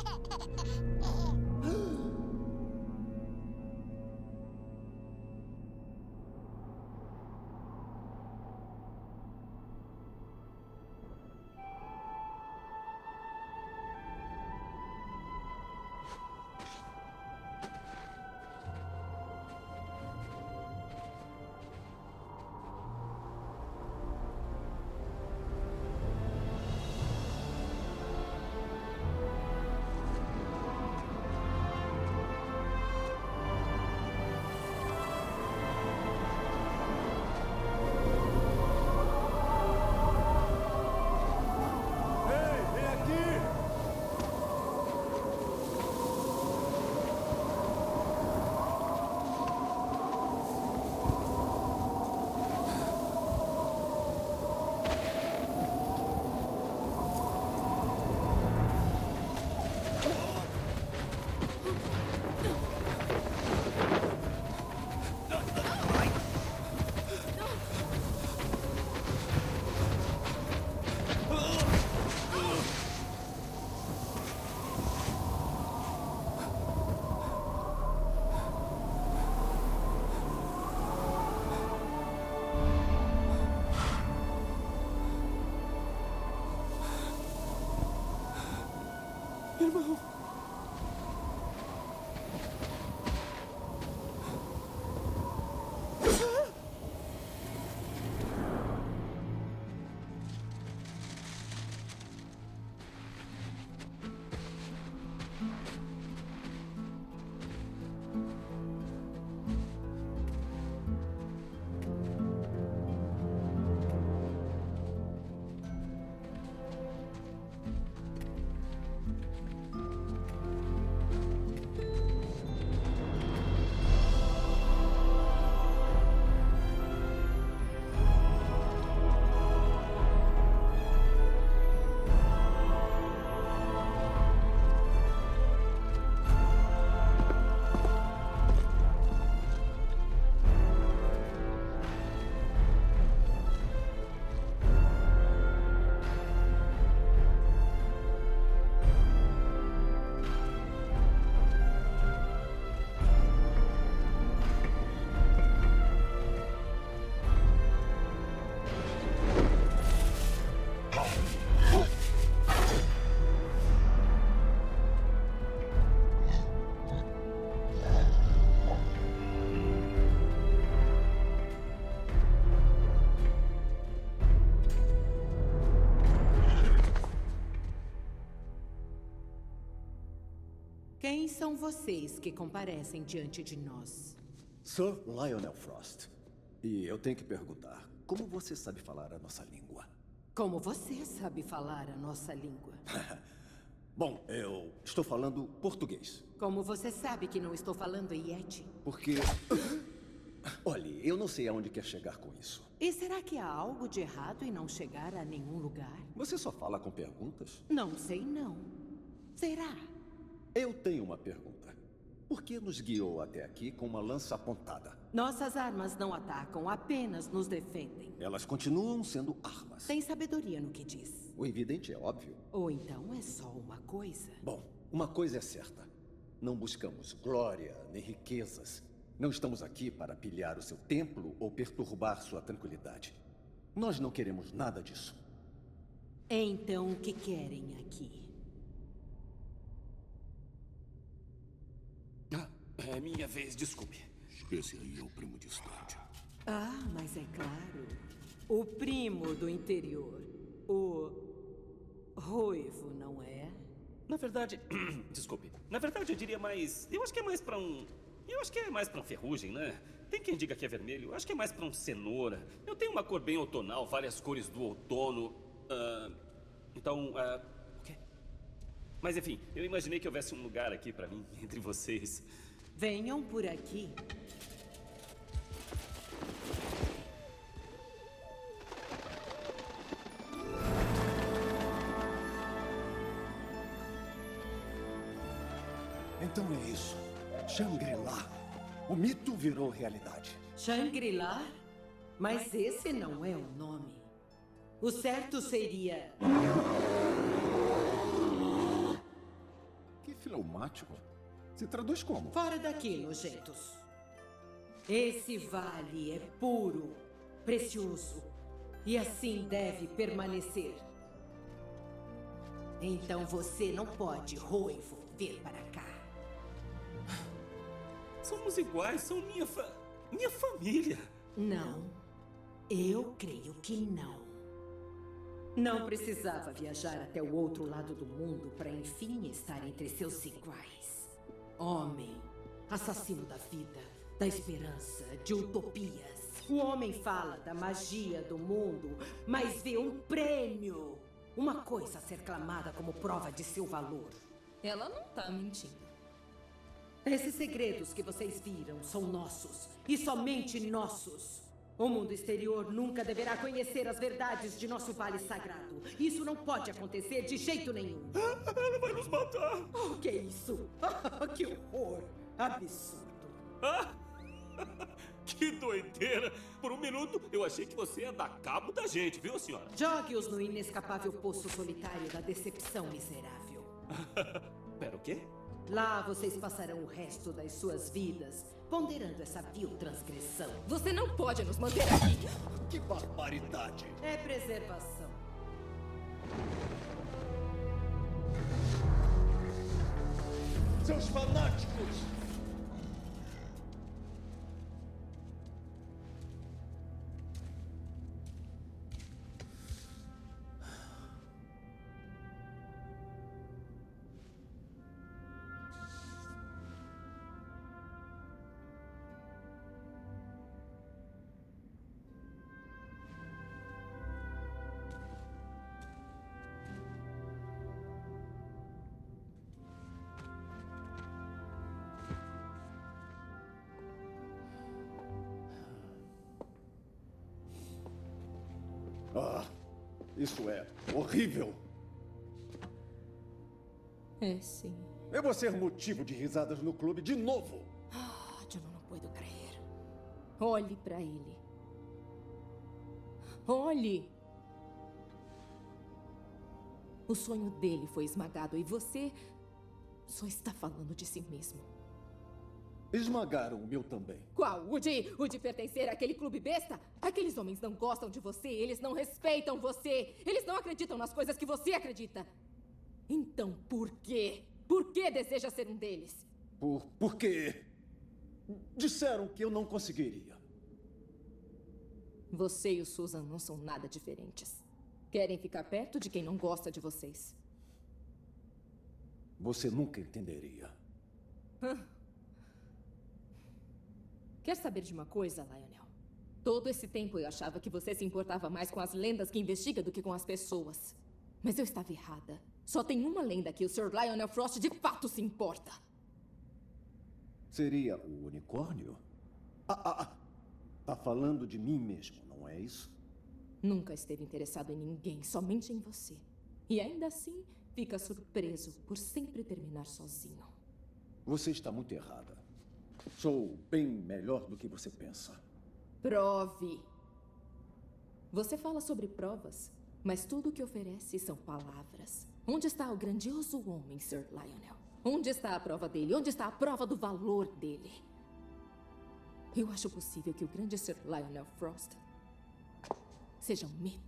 Irmão. Quem são vocês que comparecem diante de nós? Sir Lionel Frost. E eu tenho que perguntar, como você sabe falar a nossa língua? Como você sabe falar a nossa língua? Bom, eu estou falando português. Como você sabe que não estou falando Yeti? Porque... Olhe, eu não sei aonde quer chegar com isso. E será que há algo de errado em não chegar a nenhum lugar? Você só fala com perguntas? Não sei não. Será? Eu tenho uma pergunta. Por que nos guiou até aqui com uma lança apontada? Nossas armas não atacam, apenas nos defendem. Elas continuam sendo armas. Tem sabedoria no que diz. O evidente é óbvio. Ou então é só uma coisa. Bom, uma coisa é certa. Não buscamos glória nem riquezas. Não estamos aqui para pilhar o seu templo ou perturbar sua tranquilidade. Nós não queremos nada disso. Então, o que querem aqui? Ah, é minha vez, desculpe. Esse aí é o primo distante. Ah, mas é claro. O primo do interior. O... ruivo, não é? Na verdade... desculpe. Na verdade, eu diria mais... Eu acho que é mais pra um... Eu acho que é mais pra um ferrugem, né? Tem quem diga que é vermelho. Eu acho que é mais pra um cenoura. Eu tenho uma cor bem outonal, várias cores do outono. Uh, então, uh, o quê? Mas enfim, eu imaginei que houvesse um lugar aqui pra mim, entre vocês. Venham por aqui. Então é isso. Shangri-La. O mito virou realidade. Shangri-La? Mas esse não é o nome. O certo seria... Que fleumático. Se traduz como? Fora daqui, nojentos. Esse vale é puro, precioso. E assim deve permanecer. Então você não pode, ruivo, vir para cá. Somos iguais, são minha fa... minha família. Não. Eu creio que não. Não precisava viajar até o outro lado do mundo para enfim estar entre seus iguais. Homem, assassino da vida, da esperança, de utopias. O homem fala da magia do mundo, mas vê um prêmio. Uma coisa a ser clamada como prova de seu valor. Ela não tá mentindo. Esses segredos que vocês viram são nossos, e somente nossos. O mundo exterior nunca deverá conhecer as verdades de nosso vale sagrado. Isso não pode acontecer de jeito nenhum. Ela vai nos matar! O que é isso? Que horror! Absurdo! Ah, que doideira! Por um minuto, eu achei que você ia dar cabo da gente, viu, senhora? Jogue-os no inescapável poço solitário da decepção miserável. Pera, o quê? Lá vocês passarão o resto das suas vidas ponderando essa vil transgressão. Você não pode nos manter aqui! Que barbaridade! É preservação. Seus fanáticos! Ah, isso é horrível. É, sim. Eu vou ser motivo de risadas no clube de novo. Ah, eu não puedo crer. Olhe pra ele. Olhe! O sonho dele foi esmagado e você só está falando de si mesmo. Esmagaram o meu também. Qual? O de, o de pertencer àquele clube besta? Aqueles homens não gostam de você, eles não respeitam você, eles não acreditam nas coisas que você acredita. Então por quê? Por que deseja ser um deles? Por... porque... disseram que eu não conseguiria. Você e o Susan não são nada diferentes. Querem ficar perto de quem não gosta de vocês. Você nunca entenderia. Quer saber de uma coisa, Lionel? Todo esse tempo eu achava que você se importava mais com as lendas que investiga do que com as pessoas. Mas eu estava errada. Só tem uma lenda que o senhor Lionel Frost de fato se importa. Seria o unicórnio? Ah, ah, ah. Tá falando de mim mesmo, não é isso? Nunca esteve interessado em ninguém, somente em você. E ainda assim, fica surpreso por sempre terminar sozinho. Você está muito errada. Sou bem melhor do que você pensa. Prove. Você fala sobre provas, mas tudo o que oferece são palavras. Onde está o grandioso homem, Sir Lionel? Onde está a prova dele? Onde está a prova do valor dele? Eu acho possível que o grande Sir Lionel Frost seja um mito.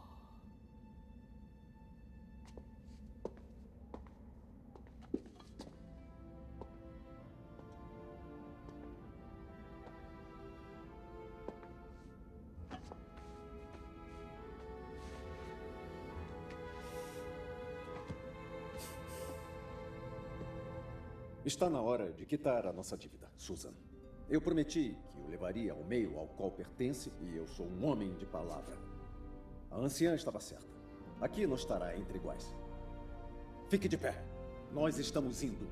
Está na hora de quitar a nossa dívida, Susan. Eu prometi que o levaria ao meio ao qual pertence e eu sou um homem de palavra. A anciã estava certa. Aqui não estará entre iguais. Fique de pé. Nós estamos indo.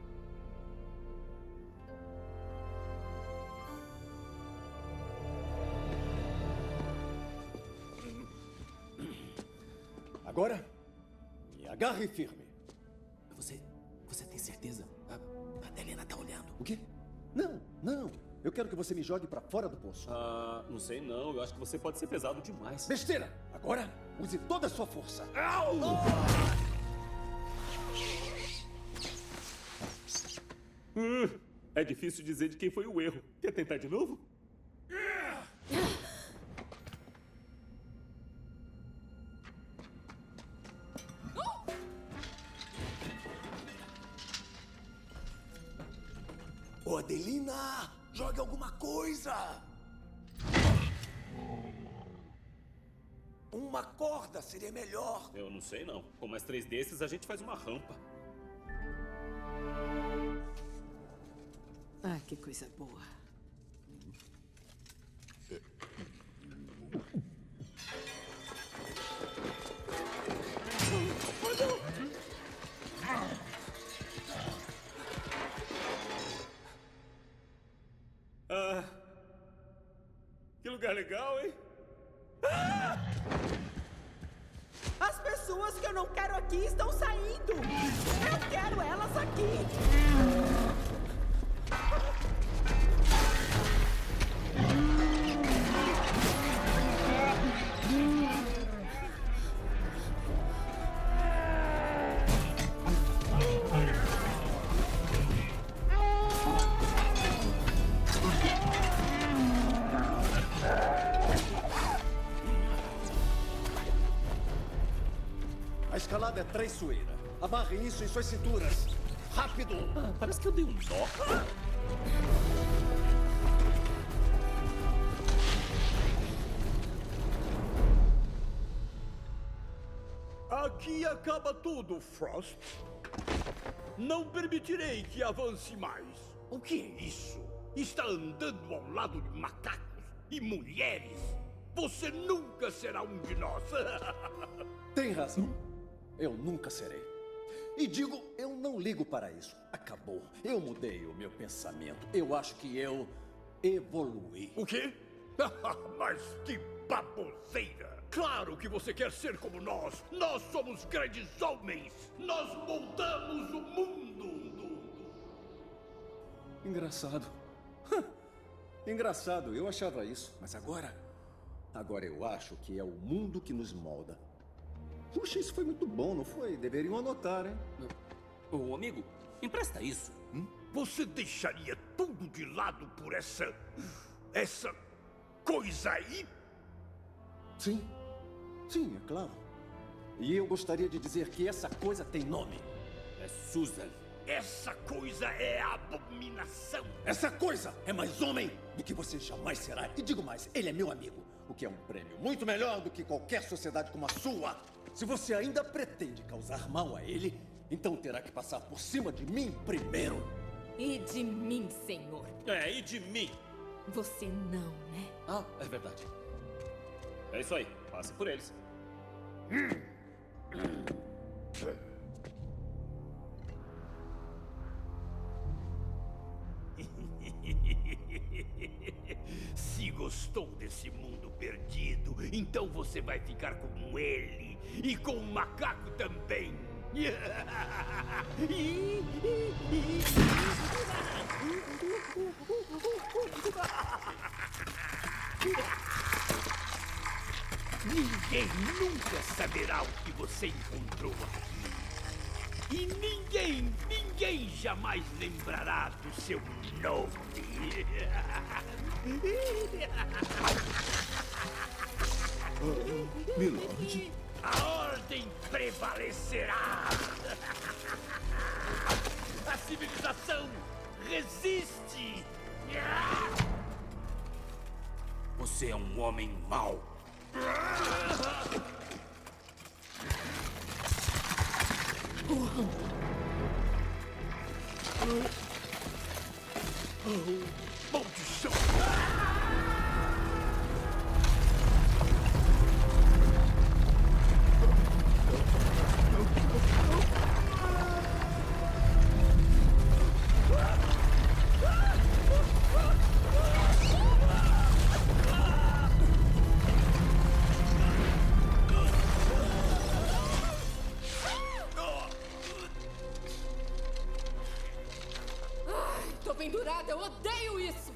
Agora, me agarre firme. Você... você tem certeza? A, a Delena tá olhando. O quê? Não, não. Eu quero que você me jogue pra fora do poço. Ah, não sei não. Eu acho que você pode ser pesado demais. Besteira! Agora, use toda a sua força. Au! Uh, é difícil dizer de quem foi o erro. Quer tentar de novo? Ô, Adelina! Jogue alguma coisa! Uma corda seria melhor. Eu não sei não. Com mais três desses, a gente faz uma rampa. Ah, que coisa boa. Ah, que lugar legal, hein? Ah! As pessoas que eu não quero aqui estão saindo! Eu quero elas aqui! A escalada é traiçoeira. Amarre isso em suas cinturas. Rápido! Ah, parece que eu dei um nó. Aqui acaba tudo, Frost. Não permitirei que avance mais. O que é isso? Está andando ao lado de macacos e mulheres. Você nunca será um de nós. Tem razão. Eu nunca serei. E digo, eu não ligo para isso. Acabou. Eu mudei o meu pensamento. Eu acho que eu evoluí. O quê? Mas que baboseira! Claro que você quer ser como nós. Nós somos grandes homens. Nós moldamos o mundo. Engraçado. Engraçado, eu achava isso. Mas agora... Agora eu acho que é o mundo que nos molda. Puxa, isso foi muito bom, não foi? Deveriam anotar, hein? Ô, amigo, empresta isso. Hum? Você deixaria tudo de lado por essa... essa... coisa aí? Sim. Sim, é claro. E eu gostaria de dizer que essa coisa tem nome. É Susan. Essa coisa é abominação. Essa coisa é mais homem do que você jamais será. E digo mais, ele é meu amigo. O que é um prêmio muito melhor do que qualquer sociedade como a sua. Se você ainda pretende causar mal a ele, então terá que passar por cima de mim primeiro. E de mim, senhor. É, e de mim. Você não, né? Ah, é verdade. É isso aí. Passe por eles. Se gostou desse mundo perdido, então você vai ficar com ele. E com o macaco também. Ninguém nunca saberá o que você encontrou aqui. E ninguém, ninguém jamais lembrará do seu nome. Oh, Milord? A ordem prevalecerá. A civilização resiste. Você é um homem mau. Maldição! Tô pendurada, eu odeio isso!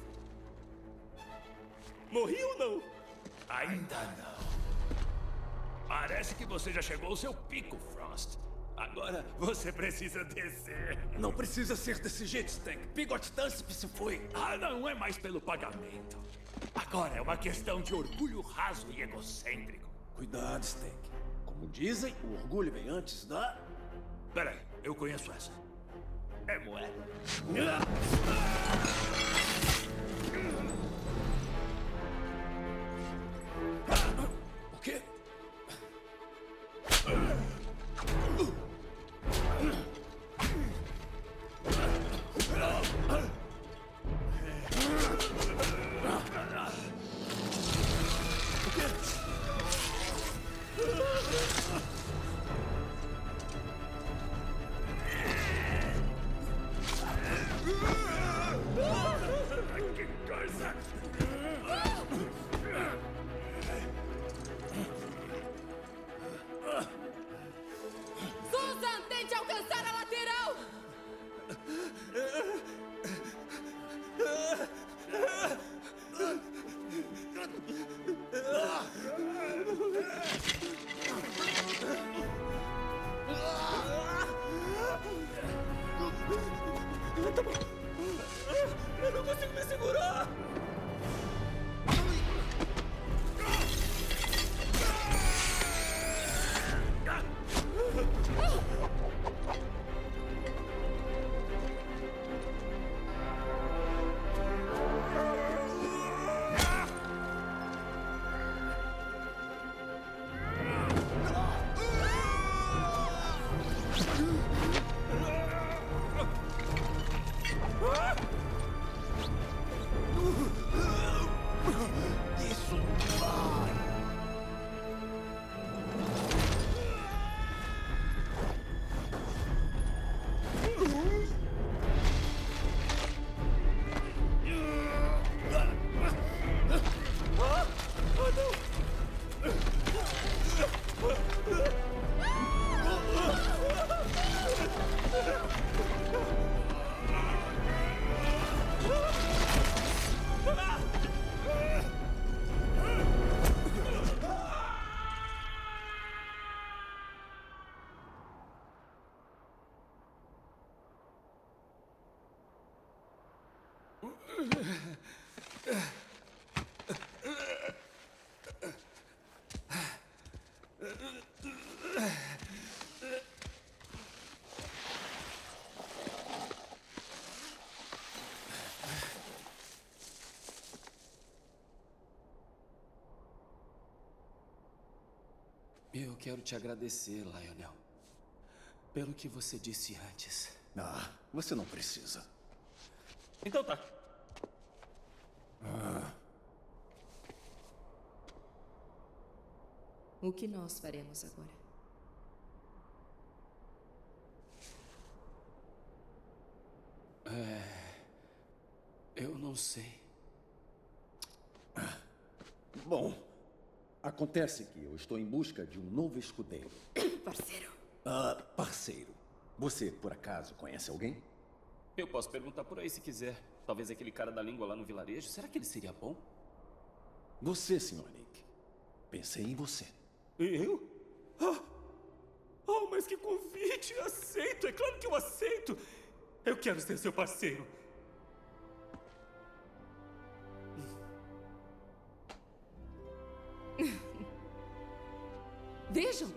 Morri ou não? Ainda não. Parece que você já chegou ao seu pico, Frost. Agora você precisa descer. Não precisa ser desse jeito, Stank. Bigot Dance se foi. Ah, não é mais pelo pagamento. Agora é uma questão de orgulho raso e egocêntrico. Cuidado, Stank. Como dizem, o orgulho vem antes da... Peraí, eu conheço essa. É moeda. O quê? Que coisa! Susan, tente alcançar a lateral! Tá bom. Eu não consigo me segurar. Eu quero te agradecer, Lionel, pelo que você disse antes. Ah, você não precisa. Então tá. Ah. O que nós faremos agora? É... Eu não sei. Bom, acontece que eu estou em busca de um novo escudeiro. Parceiro. Ah, parceiro. Você, por acaso, conhece alguém? Eu posso perguntar por aí se quiser. Talvez aquele cara da língua lá no vilarejo. Será que ele seria bom? Você, senhor Nick. Pensei em você. Eu? Ah, oh, mas que convite! Aceito, é claro que eu aceito! Eu quero ser seu parceiro. Vejam!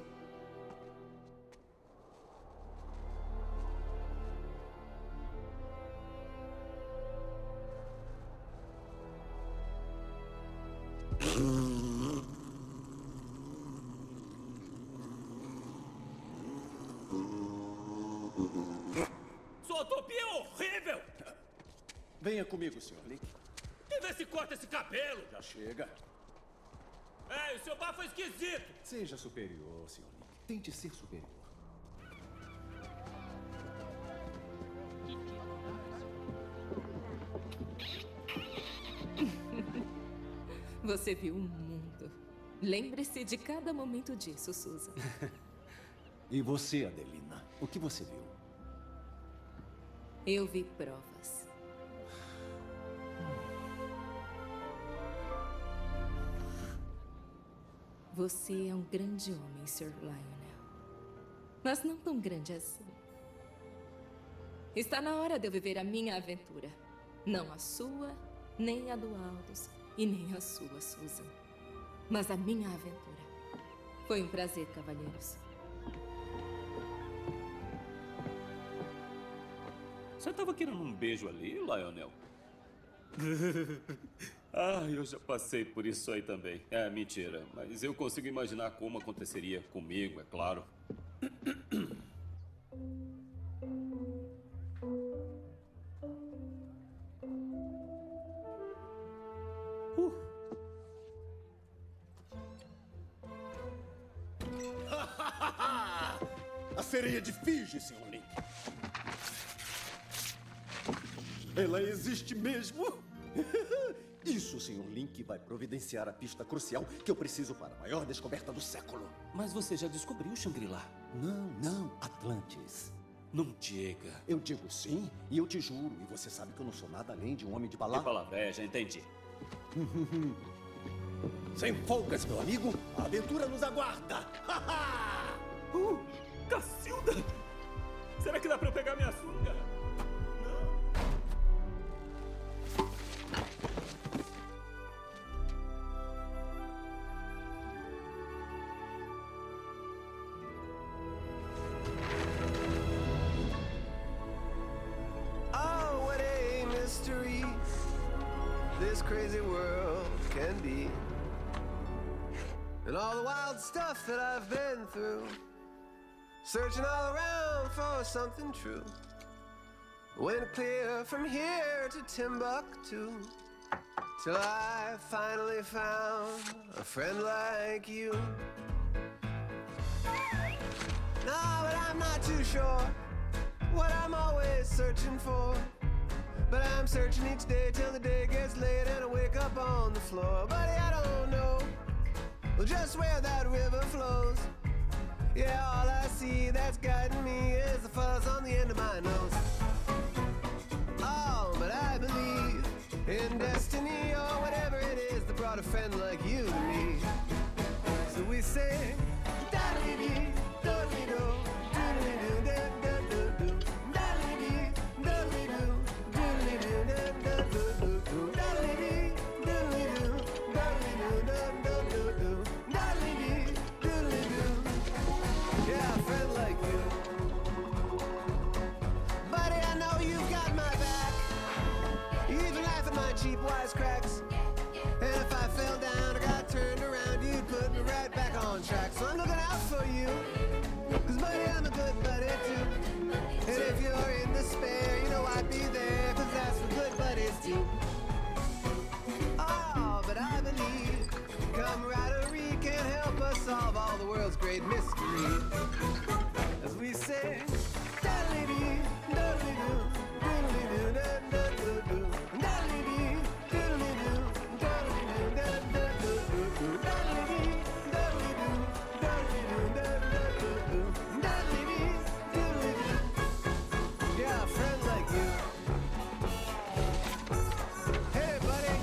Sua utopia é horrível! Venha comigo, senhor Nick. E vê se corta esse cabelo! Já chega. É, o seu bafo é esquisito! Seja superior, senhor Nick. Tente ser superior. Você viu um mundo. Lembre-se de cada momento disso, Susan. E você, Adelina? O que você viu? Eu vi provas. Você é um grande homem, senhor Lionel. Mas não tão grande assim. Está na hora de eu viver a minha aventura. Não a sua, nem a do Aldous, e nem a sua, Susan. Mas a minha aventura. Foi um prazer, cavalheiros. Você tava querendo um beijo ali, Lionel? Ah, eu já passei por isso aí também. É, mentira. Mas eu consigo imaginar como aconteceria comigo, é claro. Uh. A sereia de Fiji, senhor Link. Ela existe mesmo? Isso, senhor Link, vai providenciar a pista crucial que eu preciso para a maior descoberta do século. Mas você já descobriu Shangri-La? Não, não, Atlantis. Não diga. Eu digo sim, e eu te juro. E você sabe que eu não sou nada além de um homem de palavra. De palavra, é, já entendi. Sem folgas, meu amigo. A aventura nos aguarda. uh, Cacilda! Será que dá pra eu pegar minha sunga? This crazy world can be, and all the wild stuff that I've been through, searching all around for something true. Went clear from here to Timbuktu, till I finally found a friend like you. No, but I'm not too sure what I'm always searching for. But I'm searching each day till the day gets late and I wake up on the floor. Buddy, I don't know well, just where that river flows. Yeah, all I see that's guiding me is the fuzz on the end of my nose. Oh, but I believe in destiny or whatever it is that brought a friend like you to me. So we sing, da-dee-dee, do-dee-do, do-dee-do, da-da-do-do, da-dee-dee, do-dee-do. Yeah, a friend like you. Buddy, I know you've got my back. You even laugh at my cheap wisecracks. And if I fell down or got turned around, you'd put me right back on track. So I'm looking out for you. Cause buddy, I'm a good buddy too. And if you're in despair, you know I'd be there. Cause that's what good the world's great mystery. As we sing, da-da-dee, da-da-dee-doo, diddly-doo, da-da-doo-doo, da-da-dee, diddly-doo, da-da-dee-doo, da-da-doo-doo, da-da-dee, da-da-dee-doo, da-da-dee-doo, da-da-doo-doo, da-da-dee, diddly-doo. Yeah, a friend like you. Hey, buddy.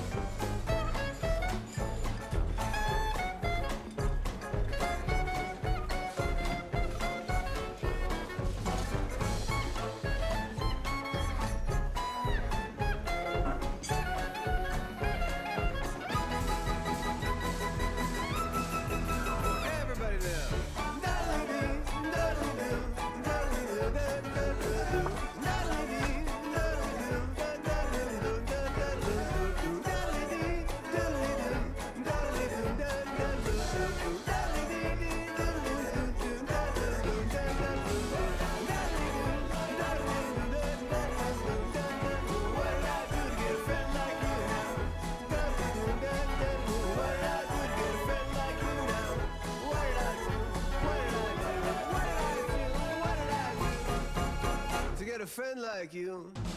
Everybody now. Da-da-dee, da-da-doo, da-da-doo, da-da-doo, da-da-dee, da-da-doo, da-da-doo, da-da-doo, da-da-dee, da-da-doo, da-da-doo, da-da-doo, da-da-dee, da-da-doo, da-da-doo, da-da-doo, what did I do to get a friend like you now? Da-da-doo, da-da-doo, what did I do to get a friend like you now? What did I do? What did I do? What did I do? What did I do to get a friend like you?